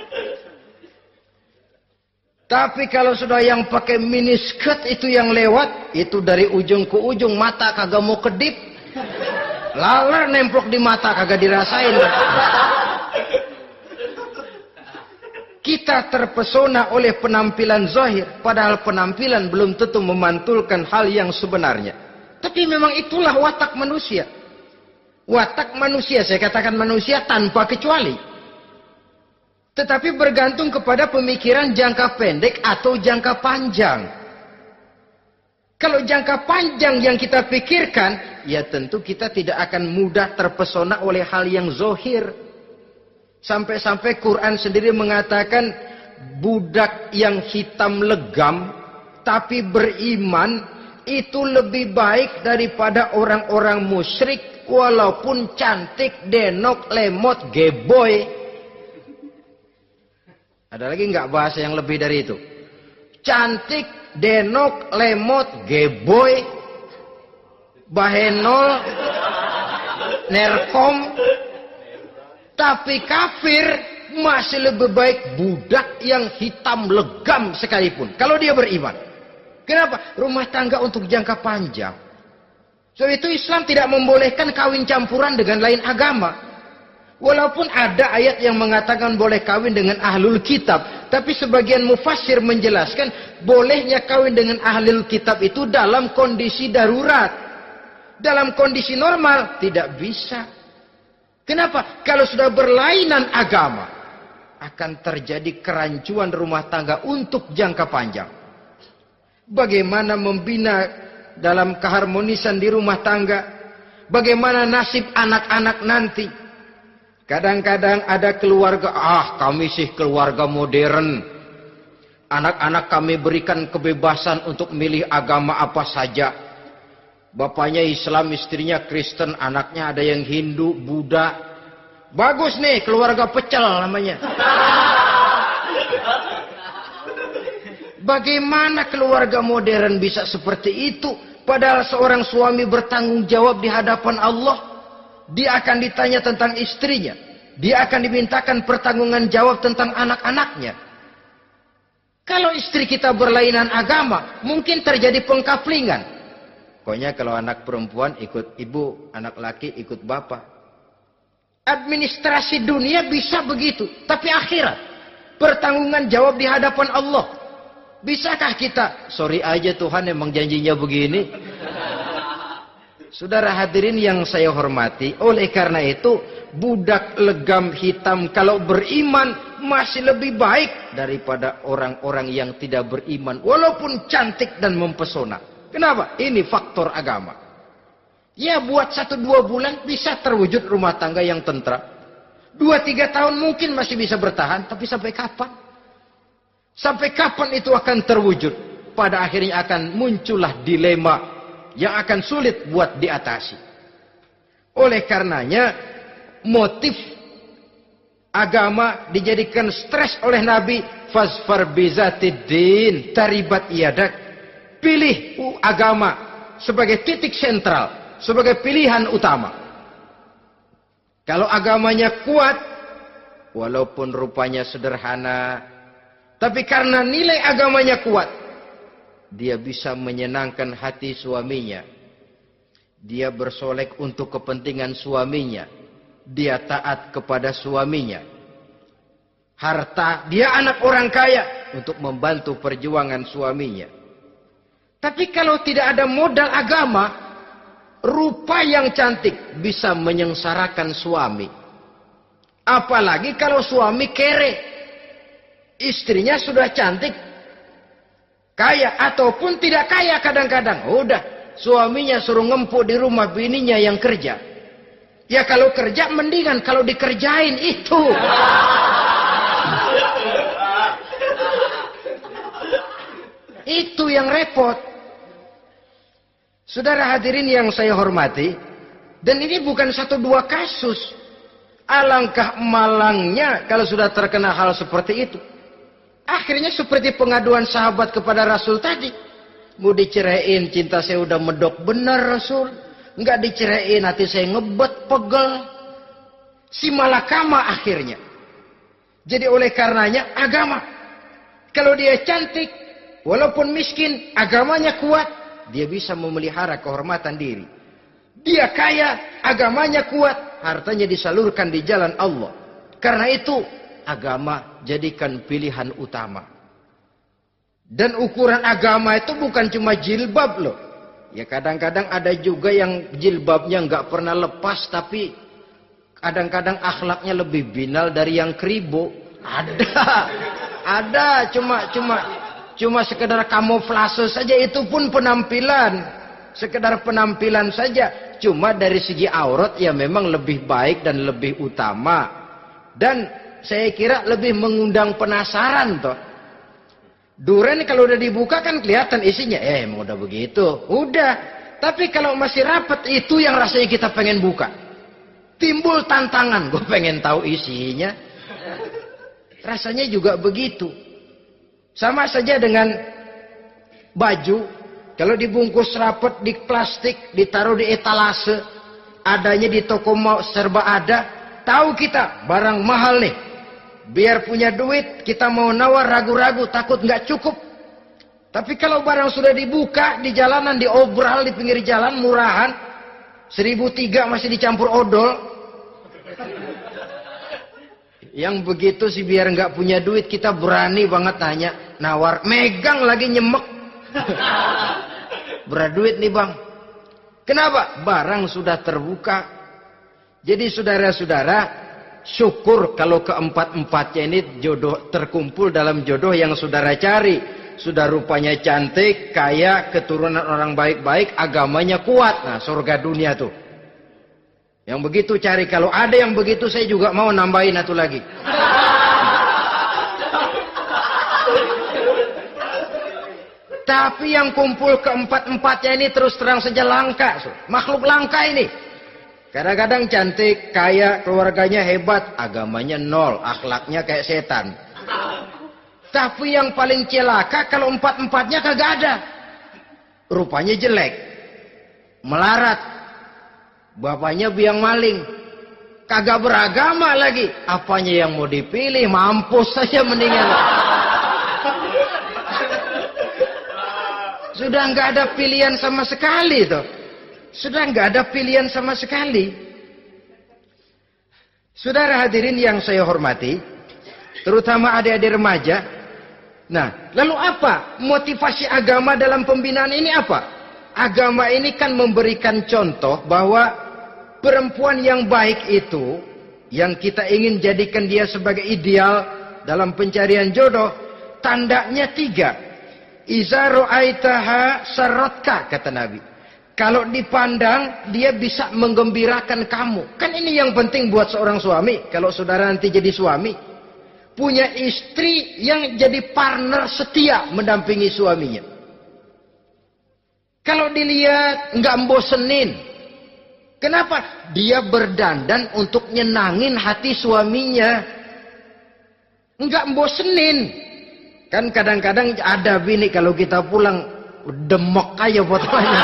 Tapi kalau sudah yang pakai miniskirt itu yang lewat, itu dari ujung ke ujung mata kagak mau kedip. Laler nemplok di mata kagak dirasain. Kita terpesona oleh penampilan zahir, padahal penampilan belum tentu memantulkan hal yang sebenarnya. Tapi memang itulah watak manusia. Watak manusia, saya katakan manusia tanpa kecuali. Tetapi bergantung kepada pemikiran jangka pendek atau jangka panjang. Kalau jangka panjang yang kita pikirkan, ya tentu kita tidak akan mudah terpesona oleh hal yang zahir. Sampai-sampai Quran sendiri mengatakan budak yang hitam legam tapi beriman itu lebih baik daripada orang-orang musyrik walaupun cantik, denok, lemot, geboy. Ada lagi nggak bahasa yang lebih dari itu? Cantik, denok, lemot, geboy, bahenol, nerkom. Tapi kafir masih lebih baik budak yang hitam legam sekalipun. Kalau dia beriman. Kenapa? Rumah tangga untuk jangka panjang. So itu Islam tidak membolehkan kawin campuran dengan lain agama. Walaupun ada ayat yang mengatakan boleh kawin dengan ahlul kitab. Tapi sebagian mufassir menjelaskan bolehnya kawin dengan ahlul kitab itu dalam kondisi darurat. Dalam kondisi normal tidak bisa. Kenapa? Kalau sudah berlainan agama, akan terjadi kerancuan rumah tangga untuk jangka panjang. Bagaimana membina dalam keharmonisan di rumah tangga? Bagaimana nasib anak-anak nanti? Kadang-kadang ada keluarga, kami sih keluarga modern. Anak-anak kami berikan kebebasan untuk milih agama apa saja. Bapaknya Islam, istrinya Kristen, anaknya ada yang Hindu, Buddha. Bagus nih, keluarga pecel namanya. Bagaimana keluarga modern bisa seperti itu? Padahal seorang suami bertanggung jawab di hadapan Allah. Dia akan ditanya tentang istrinya. Dia akan dimintakan pertanggungan jawab tentang anak-anaknya. Kalau istri kita berlainan agama, mungkin terjadi pengkaplingan. Pokoknya kalau anak perempuan ikut ibu, anak laki ikut bapak. Administrasi dunia bisa begitu. Tapi akhirat, pertanggungan jawab di hadapan Allah. Bisakah kita? Sorry aja Tuhan emang janjinya begini. Saudara hadirin yang saya hormati. Oleh karena itu, budak legam hitam kalau beriman masih lebih baik daripada orang-orang yang tidak beriman. Walaupun cantik dan mempesona. Kenapa? Ini faktor agama. Ya buat 1-2 bulan bisa terwujud rumah tangga yang tentram. 2-3 tahun mungkin masih bisa bertahan. Tapi sampai kapan? Sampai kapan itu akan terwujud? Pada akhirnya akan muncullah dilema yang akan sulit buat diatasi. Oleh karenanya motif agama dijadikan stres oleh Nabi. Fasfar bizatiddin taribat yadak. Pilih agama sebagai titik sentral, sebagai pilihan utama. Kalau agamanya kuat, walaupun rupanya sederhana, tapi karena nilai agamanya kuat, dia bisa menyenangkan hati suaminya. Dia bersolek untuk kepentingan suaminya. Dia taat kepada suaminya. Harta, dia anak orang kaya untuk membantu perjuangan suaminya. Tapi kalau tidak ada modal agama, rupa yang cantik bisa menyengsarakan suami. Apalagi kalau suami kere. Istrinya sudah cantik, kaya ataupun tidak kaya kadang-kadang. Udah, suaminya suruh ngempuk di rumah bininya yang kerja. Ya kalau kerja mendingan kalau dikerjain itu. Itu yang repot. Saudara hadirin yang saya hormati, dan ini bukan satu dua kasus. Alangkah malangnya kalau sudah terkena hal seperti itu. Akhirnya seperti pengaduan sahabat kepada Rasul tadi. Mau diceraiin, cinta saya udah medok benar Rasul. Enggak diceraiin, hati saya ngebet, pegel. Si malakama akhirnya. Jadi oleh karenanya agama. Kalau dia cantik, walaupun miskin, agamanya kuat, dia bisa memelihara kehormatan diri. Dia kaya, agamanya kuat, hartanya disalurkan di jalan Allah. Karena itu, agama jadikan pilihan utama. Dan ukuran agama itu bukan cuma jilbab loh. Ya kadang-kadang ada juga yang jilbabnya nggak pernah lepas, tapi kadang-kadang akhlaknya lebih binal dari yang keribu. Ada, cuma sekedar kamuflase saja, itu pun penampilan. Sekedar penampilan saja. Cuma dari segi aurat ya memang lebih baik dan lebih utama. Dan saya kira lebih mengundang penasaran toh. Duren kalau udah dibuka kan kelihatan isinya. Emang udah begitu. Udah. Tapi kalau masih rapat, itu yang rasanya kita pengen buka. Timbul tantangan. Gue pengen tahu isinya. Rasanya juga begitu. Sama saja dengan baju. Kalau dibungkus rapat di plastik, ditaruh di etalase. Adanya di toko mau serba ada. Tahu kita barang mahal nih. Biar punya duit, kita mau nawar ragu-ragu, takut nggak cukup. Tapi kalau barang sudah dibuka di jalanan, diobral di pinggir jalan, murahan, 1.003 masih dicampur odol. Yang begitu sih biar nggak punya duit, kita berani banget tanya, nawar, megang lagi nyemek. Berat duit nih bang. Kenapa? Barang sudah terbuka. Jadi saudara-saudara, syukur kalau keempat-empatnya ini jodoh terkumpul dalam jodoh yang saudara cari. Sudah rupanya cantik, kaya, keturunan orang baik-baik, agamanya kuat. Nah, surga dunia tuh. Yang begitu cari. Kalau ada yang begitu, saya juga mau nambahin satu lagi. Tapi yang kumpul keempat-empatnya ini terus terang saja langka. Makhluk langka ini. Kadang-kadang cantik, kaya, keluarganya hebat, agamanya nol, akhlaknya kayak setan. Tapi yang paling celaka kalau empat-empatnya kagak ada. Rupanya jelek, melarat, bapaknya biang maling, kagak beragama lagi. Apanya yang mau dipilih? Mampus saja mendingan. Sudah nggak ada pilihan sama sekali tuh. Sudah nggak ada pilihan sama sekali. Saudara hadirin yang saya hormati, terutama adik-adik remaja. Nah, lalu apa motivasi agama dalam pembinaan ini apa? Agama ini kan memberikan contoh bahwa perempuan yang baik itu, yang kita ingin jadikan dia sebagai ideal dalam pencarian jodoh, tandanya 3. Iza ra'aitaha sarratka, kata Nabi. Kalau dipandang, dia bisa menggembirakan kamu. Kan ini yang penting buat seorang suami. Kalau saudara nanti jadi suami, punya istri yang jadi partner setia mendampingi suaminya. Kalau dilihat, nggak membosenin. Kenapa? Dia berdandan untuk nyenangin hati suaminya. Enggak bosenin. Kan kadang-kadang ada bini kalau kita pulang demok aja fotonya.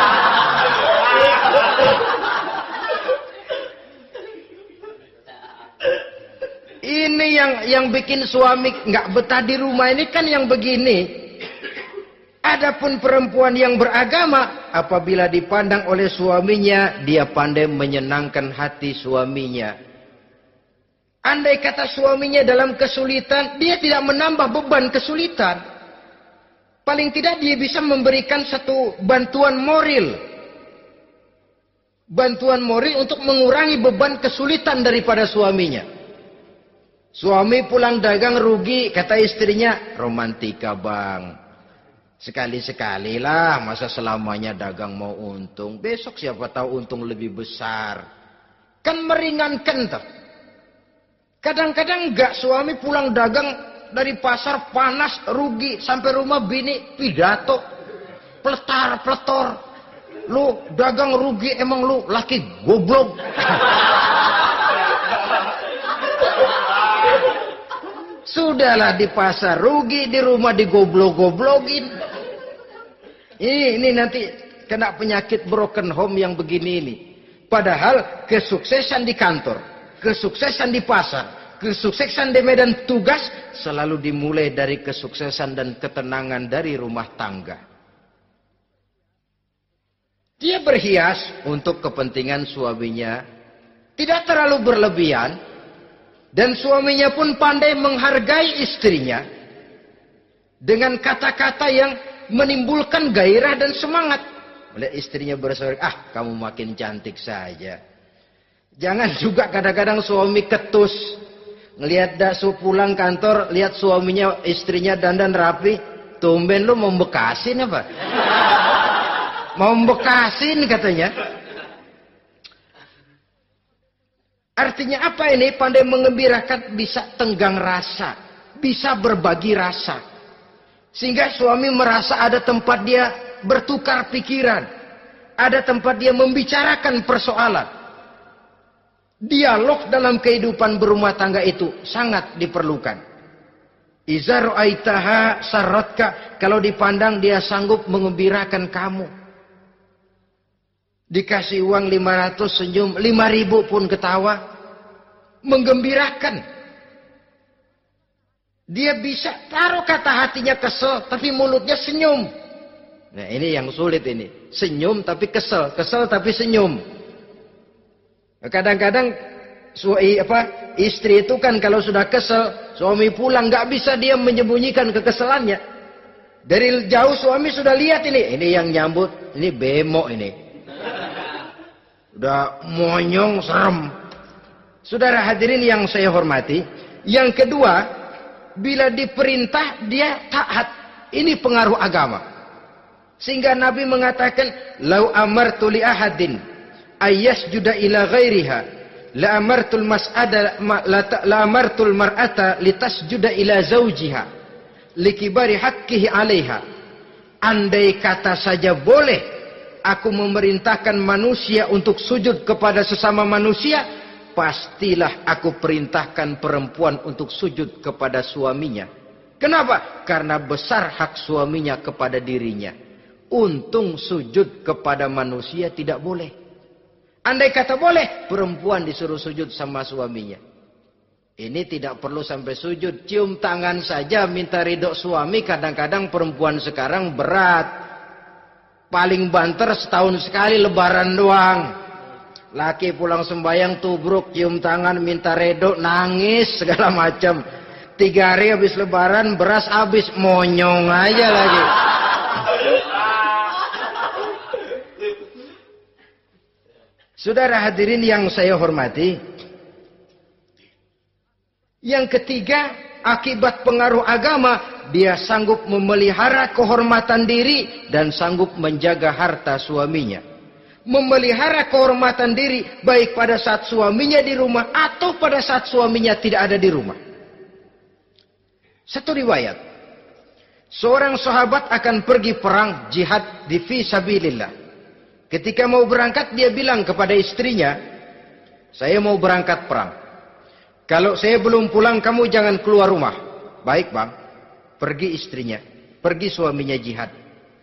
Ini yang bikin suami nggak betah di rumah ini kan yang begini. Adapun perempuan yang beragama, apabila dipandang oleh suaminya, dia pandai menyenangkan hati suaminya. Andai kata suaminya dalam kesulitan, dia tidak menambah beban kesulitan. Paling tidak dia bisa memberikan satu bantuan moral. Bantuan moral untuk mengurangi beban kesulitan daripada suaminya. Suami pulang dagang rugi, kata istrinya, romantika bang. Sekali-sekali lah, masa selamanya dagang mau untung. Besok siapa tahu untung lebih besar. Kan meringankan tuh. Kadang-kadang enggak, suami pulang dagang dari pasar panas, rugi. Sampai rumah bini pidato. Pletar-pletor. Lu dagang rugi, emang lu laki goblok. Sudahlah di pasar rugi, di rumah digoblok-goblokin. Ini nanti kena penyakit broken home yang begini ini. Padahal kesuksesan di kantor, kesuksesan di pasar, kesuksesan di medan tugas selalu dimulai dari kesuksesan dan ketenangan dari rumah tangga. Dia berhias untuk kepentingan suaminya, tidak terlalu berlebihan, dan suaminya pun pandai menghargai istrinya dengan kata-kata yang menimbulkan gairah dan semangat. Oleh istrinya bersorak, kamu makin cantik saja. Jangan juga kadang-kadang suami ketus. Ngelihat daksu pulang kantor, lihat suaminya, istrinya dandan rapi. Tumben lu mau bekasin apa? Mau bekasin katanya. Artinya apa ini? Pandai mengembirakan, bisa tenggang rasa. Bisa berbagi rasa. Sehingga suami merasa ada tempat dia bertukar pikiran. Ada tempat dia membicarakan persoalan. Dialog dalam kehidupan berumah tangga itu sangat diperlukan. Iza ra'aitaha sarratka. Kalau dipandang dia sanggup mengembirakan kamu. Dikasih uang 500 senyum, 5.000 pun ketawa. Menggembirakan. Dia bisa taruh kata hatinya kesel, tapi mulutnya senyum. Nah ini yang sulit ini. Senyum tapi kesel, kesel tapi senyum. Kadang-kadang istri itu kan kalau sudah kesel, suami pulang nggak bisa dia menyembunyikan kekesalannya. Dari jauh suami sudah lihat ini yang nyambut, ini bemo ini. Udah monyong, serem. Saudara hadirin yang saya hormati, yang kedua, bila diperintah dia taat. Ini pengaruh agama. Sehingga Nabi mengatakan, "Lau amartu li ahadin ayyasjuda ila ghairiha, la amartul mas'ada la amartul mar'ata litasjuda ila zawjiha likibari haqqihi 'alaiha." Andai kata saja boleh aku memerintahkan manusia untuk sujud kepada sesama manusia, pastilah aku perintahkan perempuan untuk sujud kepada suaminya. Kenapa? Karena besar hak suaminya kepada dirinya. Untung sujud kepada manusia tidak boleh. Andai kata boleh, perempuan disuruh sujud sama suaminya. Ini tidak perlu sampai sujud. Cium tangan saja minta ridho suami. Kadang-kadang perempuan sekarang berat. Paling banter setahun sekali lebaran doang. Laki pulang sembahyang tubruk, cium tangan, minta redo, nangis, segala macam. 3 hari habis lebaran, beras habis, monyong aja lagi. Saudara hadirin yang saya hormati. Yang ketiga, akibat pengaruh agama, dia sanggup memelihara kehormatan diri dan sanggup menjaga harta suaminya. Memelihara kehormatan diri baik pada saat suaminya di rumah atau pada saat suaminya tidak ada di rumah. Satu riwayat, seorang sahabat akan pergi perang jihad di fi sabilillah. Ketika mau berangkat dia bilang kepada istrinya, saya mau berangkat perang. Kalau saya belum pulang kamu jangan keluar rumah. Baik bang. Pergi istrinya. Pergi suaminya jihad.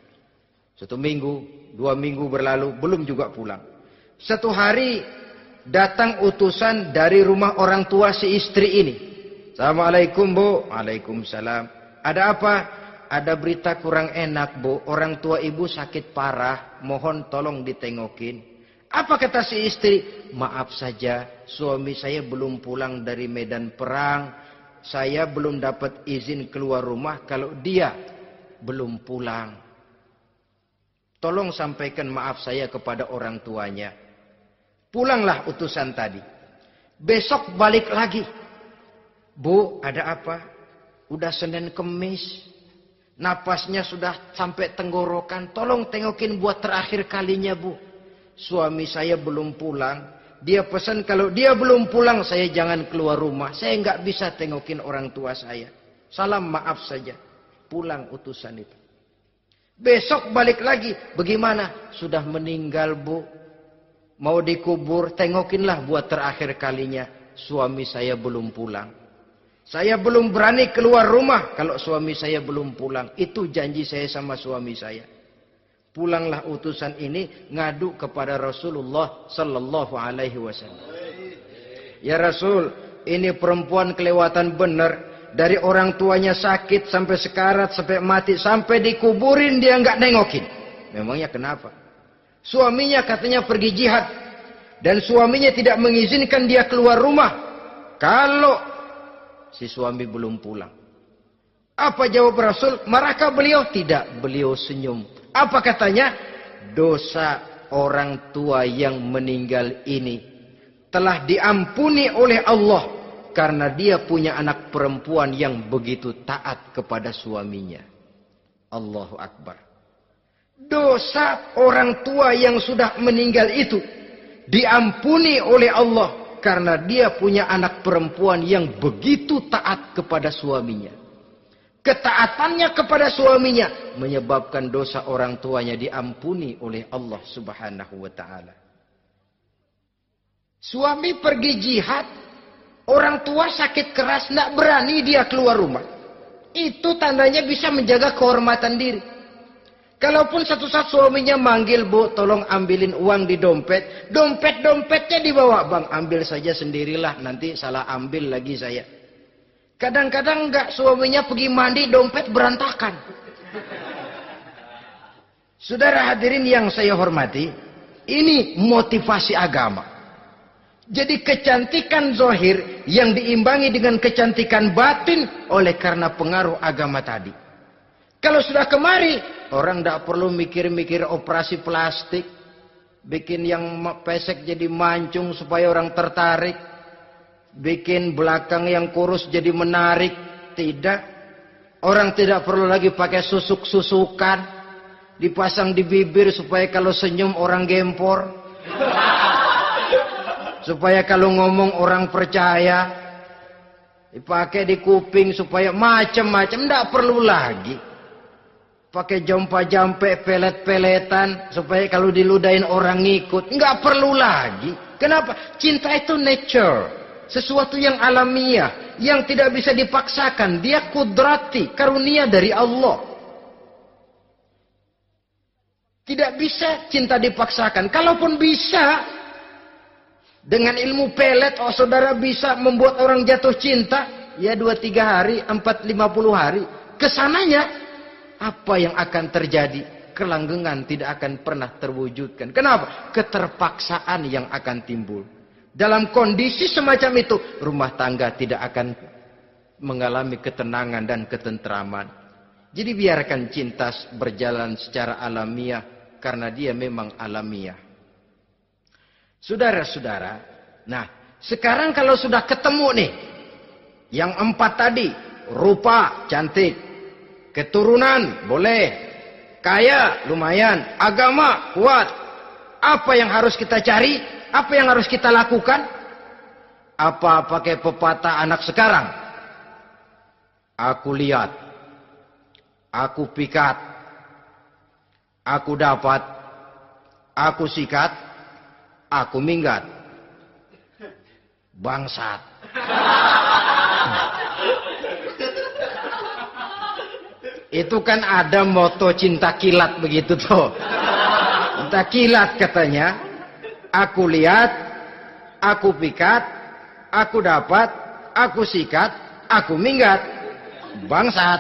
1 minggu, 2 minggu berlalu belum juga pulang. Satu hari datang utusan dari rumah orang tua si istri ini. Assalamualaikum bu. Waalaikumsalam. Ada apa? Ada berita kurang enak bu. Orang tua ibu sakit parah. Mohon tolong ditengokin. Apa kata si istri? Maaf saja, suami saya belum pulang dari medan perang. Saya belum dapat izin keluar rumah kalau dia belum pulang. Tolong sampaikan maaf saya kepada orang tuanya. Pulanglah utusan tadi. Besok balik lagi. Bu, ada apa? Udah Senin Kemis. Napasnya sudah sampai tenggorokan. Tolong tengokin buat terakhir kalinya bu. Suami saya belum pulang. Dia pesan kalau dia belum pulang saya jangan keluar rumah. Saya nggak bisa tengokin orang tua saya. Salam maaf saja. Pulang utusan itu. Besok balik lagi. Bagaimana? Sudah meninggal bu. Mau dikubur. Tengokinlah buat terakhir kalinya. Suami saya belum pulang. Saya belum berani keluar rumah kalau suami saya belum pulang. Itu janji saya sama suami saya. Pulanglah utusan ini ngadu kepada Rasulullah sallallahu alaihi wasallam. Ya Rasul, ini perempuan kelewatan benar. Dari orang tuanya sakit sampai sekarat, sampai mati, sampai dikuburin dia nggak nengokin. Memangnya kenapa? Suaminya katanya pergi jihad. Dan suaminya tidak mengizinkan dia keluar rumah. Kalau si suami belum pulang. Apa jawab Rasul? Marahkah beliau? Tidak, beliau senyum. Apa katanya? Dosa orang tua yang meninggal ini telah diampuni oleh Allah karena dia punya anak perempuan yang begitu taat kepada suaminya. Allahu Akbar. Dosa orang tua yang sudah meninggal itu diampuni oleh Allah karena dia punya anak perempuan yang begitu taat kepada suaminya. Ketaatannya kepada suaminya menyebabkan dosa orang tuanya diampuni oleh Allah Subhanahu wa taala. Suami pergi jihad, orang tua sakit keras, tidak berani dia keluar rumah. Itu tandanya bisa menjaga kehormatan diri. Kalaupun satu saat suaminya manggil, bu, tolong ambilin uang di dompet. Dompetnya dibawa, bang, ambil saja sendirilah, nanti salah ambil lagi saya. Kadang-kadang enggak, suaminya pergi mandi, dompet berantakan. Saudara hadirin yang saya hormati, ini motivasi agama. Jadi kecantikan zahir yang diimbangi dengan kecantikan batin oleh karena pengaruh agama tadi. Kalau sudah kemari, orang tidak perlu mikir-mikir operasi plastik, bikin yang pesek jadi mancung supaya orang tertarik. Bikin belakang yang kurus jadi menarik. Tidak. Orang tidak perlu lagi pakai susuk-susukan. Dipasang di bibir supaya kalau senyum orang gempor. Supaya kalau ngomong orang percaya. Dipakai di kuping supaya macam-macam. Tidak perlu lagi. Pakai jompa-jampe, pelet-peletan. Supaya kalau diludahin orang ngikut. Nggak perlu lagi. Kenapa? Cinta itu nature. Sesuatu yang alamiah, yang tidak bisa dipaksakan. Dia kudrati, karunia dari Allah. Tidak bisa cinta dipaksakan. Kalaupun bisa, dengan ilmu pelet, oh saudara bisa membuat orang jatuh cinta. Ya 2-3 hari, 4-50 hari. Kesananya, apa yang akan terjadi? Kelanggengan tidak akan pernah terwujudkan. Kenapa? Keterpaksaan yang akan timbul. Dalam kondisi semacam itu, rumah tangga tidak akan mengalami ketenangan dan ketentraman. Jadi biarkan cinta berjalan secara alamiah, karena dia memang alamiah. Saudara-saudara, nah sekarang kalau sudah ketemu nih, yang 4 tadi, rupa cantik, keturunan boleh, kaya lumayan, agama kuat. Apa yang harus kita cari? Apa yang harus kita lakukan? Apa pakai pepatah anak sekarang? Aku lihat, aku pikat, aku dapat, aku sikat, aku minggat. Bangsat. Itu kan ada moto cinta kilat begitu tuh. Cinta kilat katanya. Aku lihat, aku pikat, aku dapat, aku sikat, aku minggat. Bangsat.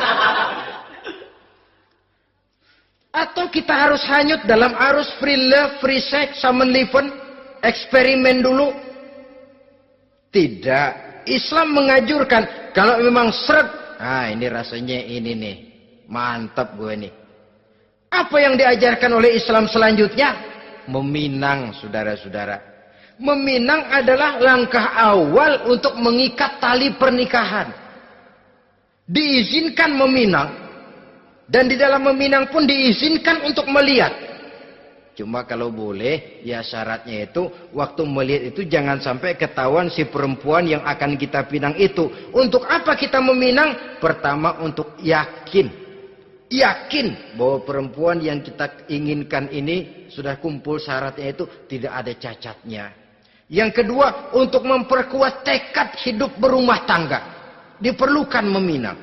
Atau kita harus hanyut dalam arus free love, free sex, samenleven, eksperimen dulu? Tidak. Islam menganjurkan kalau memang seret, nah ini rasanya ini nih, mantap gue nih. Apa yang diajarkan oleh Islam selanjutnya? Meminang, saudara-saudara. Meminang adalah langkah awal untuk mengikat tali pernikahan. Diizinkan meminang. Dan di dalam meminang pun diizinkan untuk melihat. Cuma kalau boleh, ya syaratnya itu, waktu melihat itu jangan sampai ketahuan si perempuan yang akan kita pinang itu. Untuk apa kita meminang? Pertama untuk yakin. Yakin bahwa perempuan yang kita inginkan ini sudah kumpul syaratnya itu, tidak ada cacatnya. Yang kedua, untuk memperkuat tekad hidup berumah tangga. Diperlukan meminang.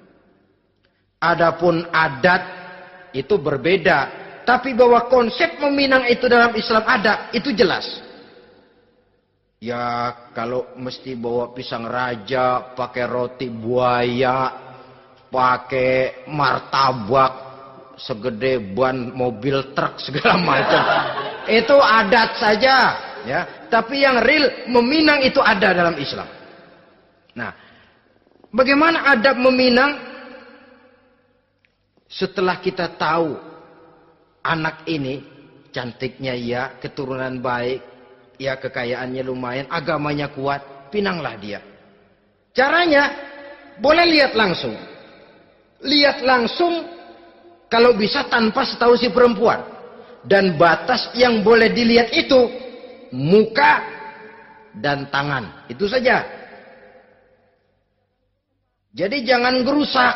Adapun adat itu berbeda, tapi bahwa konsep meminang itu dalam Islam ada, itu jelas. Ya kalau mesti bawa pisang raja, pakai roti buaya, pakai martabak segede ban mobil truk segala macam, itu adat saja, ya. Tapi yang real meminang itu ada dalam Islam. Nah, bagaimana adab meminang? Setelah kita tahu anak ini cantiknya ya, keturunan baik, ya kekayaannya lumayan, agamanya kuat, pinanglah dia. Caranya boleh lihat langsung. Lihat langsung kalau bisa tanpa setahu si perempuan. Dan batas yang boleh dilihat itu muka dan tangan. Itu saja. Jadi jangan gerusak.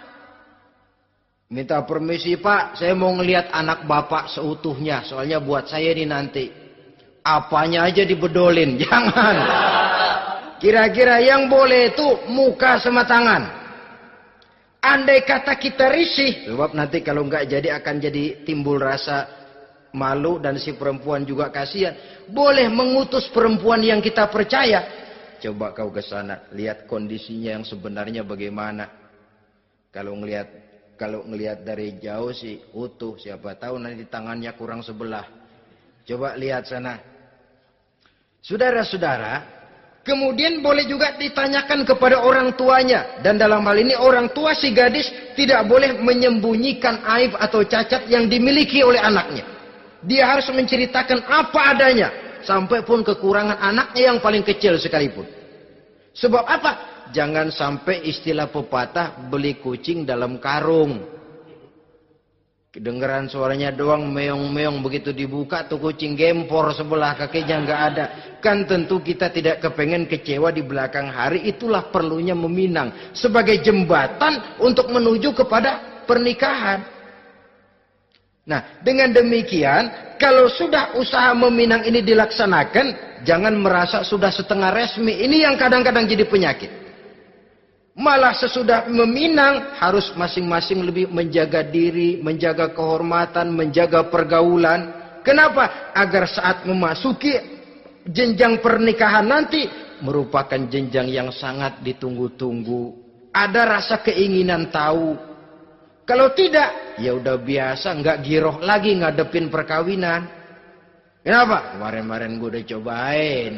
Minta permisi Pak, saya mau ngelihat anak Bapak seutuhnya. Soalnya buat saya ini nanti. Apanya aja dibedolin, jangan. Kira-kira yang boleh itu muka sama tangan. Andai kata kita risih, sebab nanti kalau nggak jadi akan jadi timbul rasa malu dan si perempuan juga kasihan. Boleh mengutus perempuan yang kita percaya. Coba kau ke sana, lihat kondisinya yang sebenarnya bagaimana. Kalau ngelihat dari jauh sih utuh, siapa tahu nanti tangannya kurang sebelah. Coba lihat sana. Saudara-saudara, kemudian boleh juga ditanyakan kepada orang tuanya. Dan dalam hal ini orang tua si gadis tidak boleh menyembunyikan aib atau cacat yang dimiliki oleh anaknya. Dia harus menceritakan apa adanya. Sampai pun kekurangan anaknya yang paling kecil sekalipun. Sebab apa? Jangan sampai istilah pepatah beli kucing dalam karung. Kedengeran suaranya doang meong-meong, begitu dibuka tuh kucing gempor sebelah kakinya nggak ada. Kan tentu kita tidak kepengen kecewa di belakang hari. Itulah perlunya meminang sebagai jembatan untuk menuju kepada pernikahan. Nah, dengan demikian kalau sudah usaha meminang ini dilaksanakan, jangan merasa sudah setengah resmi. Ini yang kadang-kadang jadi penyakit. Malah sesudah meminang harus masing-masing lebih menjaga diri, menjaga kehormatan, menjaga pergaulan. Kenapa? Agar saat memasuki jenjang pernikahan nanti merupakan jenjang yang sangat ditunggu-tunggu. Ada rasa keinginan tahu. Kalau tidak, ya udah biasa, nggak giroh lagi ngadepin perkawinan. Kenapa? Kemarin-kemarin gue udah cobain.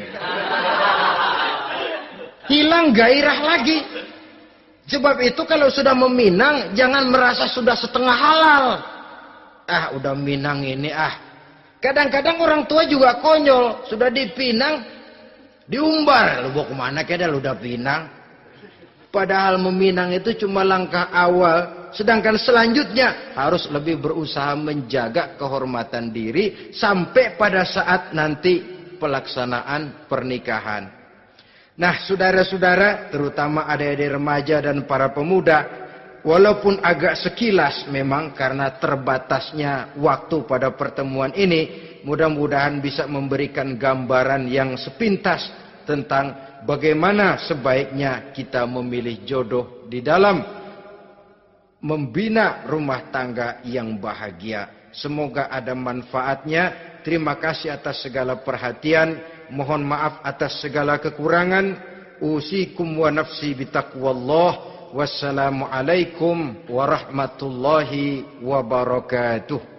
Hilang gairah lagi. Sebab itu kalau sudah meminang, jangan merasa sudah setengah halal. Ah, udah minang ini Kadang-kadang orang tua juga konyol. Sudah dipinang, diumbar. Lu mau kemana kayaknya lu udah pinang. Padahal meminang itu cuma langkah awal. Sedangkan selanjutnya harus lebih berusaha menjaga kehormatan diri. Sampai pada saat nanti pelaksanaan pernikahan. Nah, saudara-saudara, terutama adik-adik remaja dan para pemuda, walaupun agak sekilas memang karena terbatasnya waktu pada pertemuan ini, mudah-mudahan bisa memberikan gambaran yang sepintas tentang bagaimana sebaiknya kita memilih jodoh di dalam membina rumah tangga yang bahagia. Semoga ada manfaatnya. Terima kasih atas segala perhatian. Mohon maaf atas segala kekurangan. Usikum wa nafsi bitaqwallah. Wassalamualaikum warahmatullahi wabarakatuh.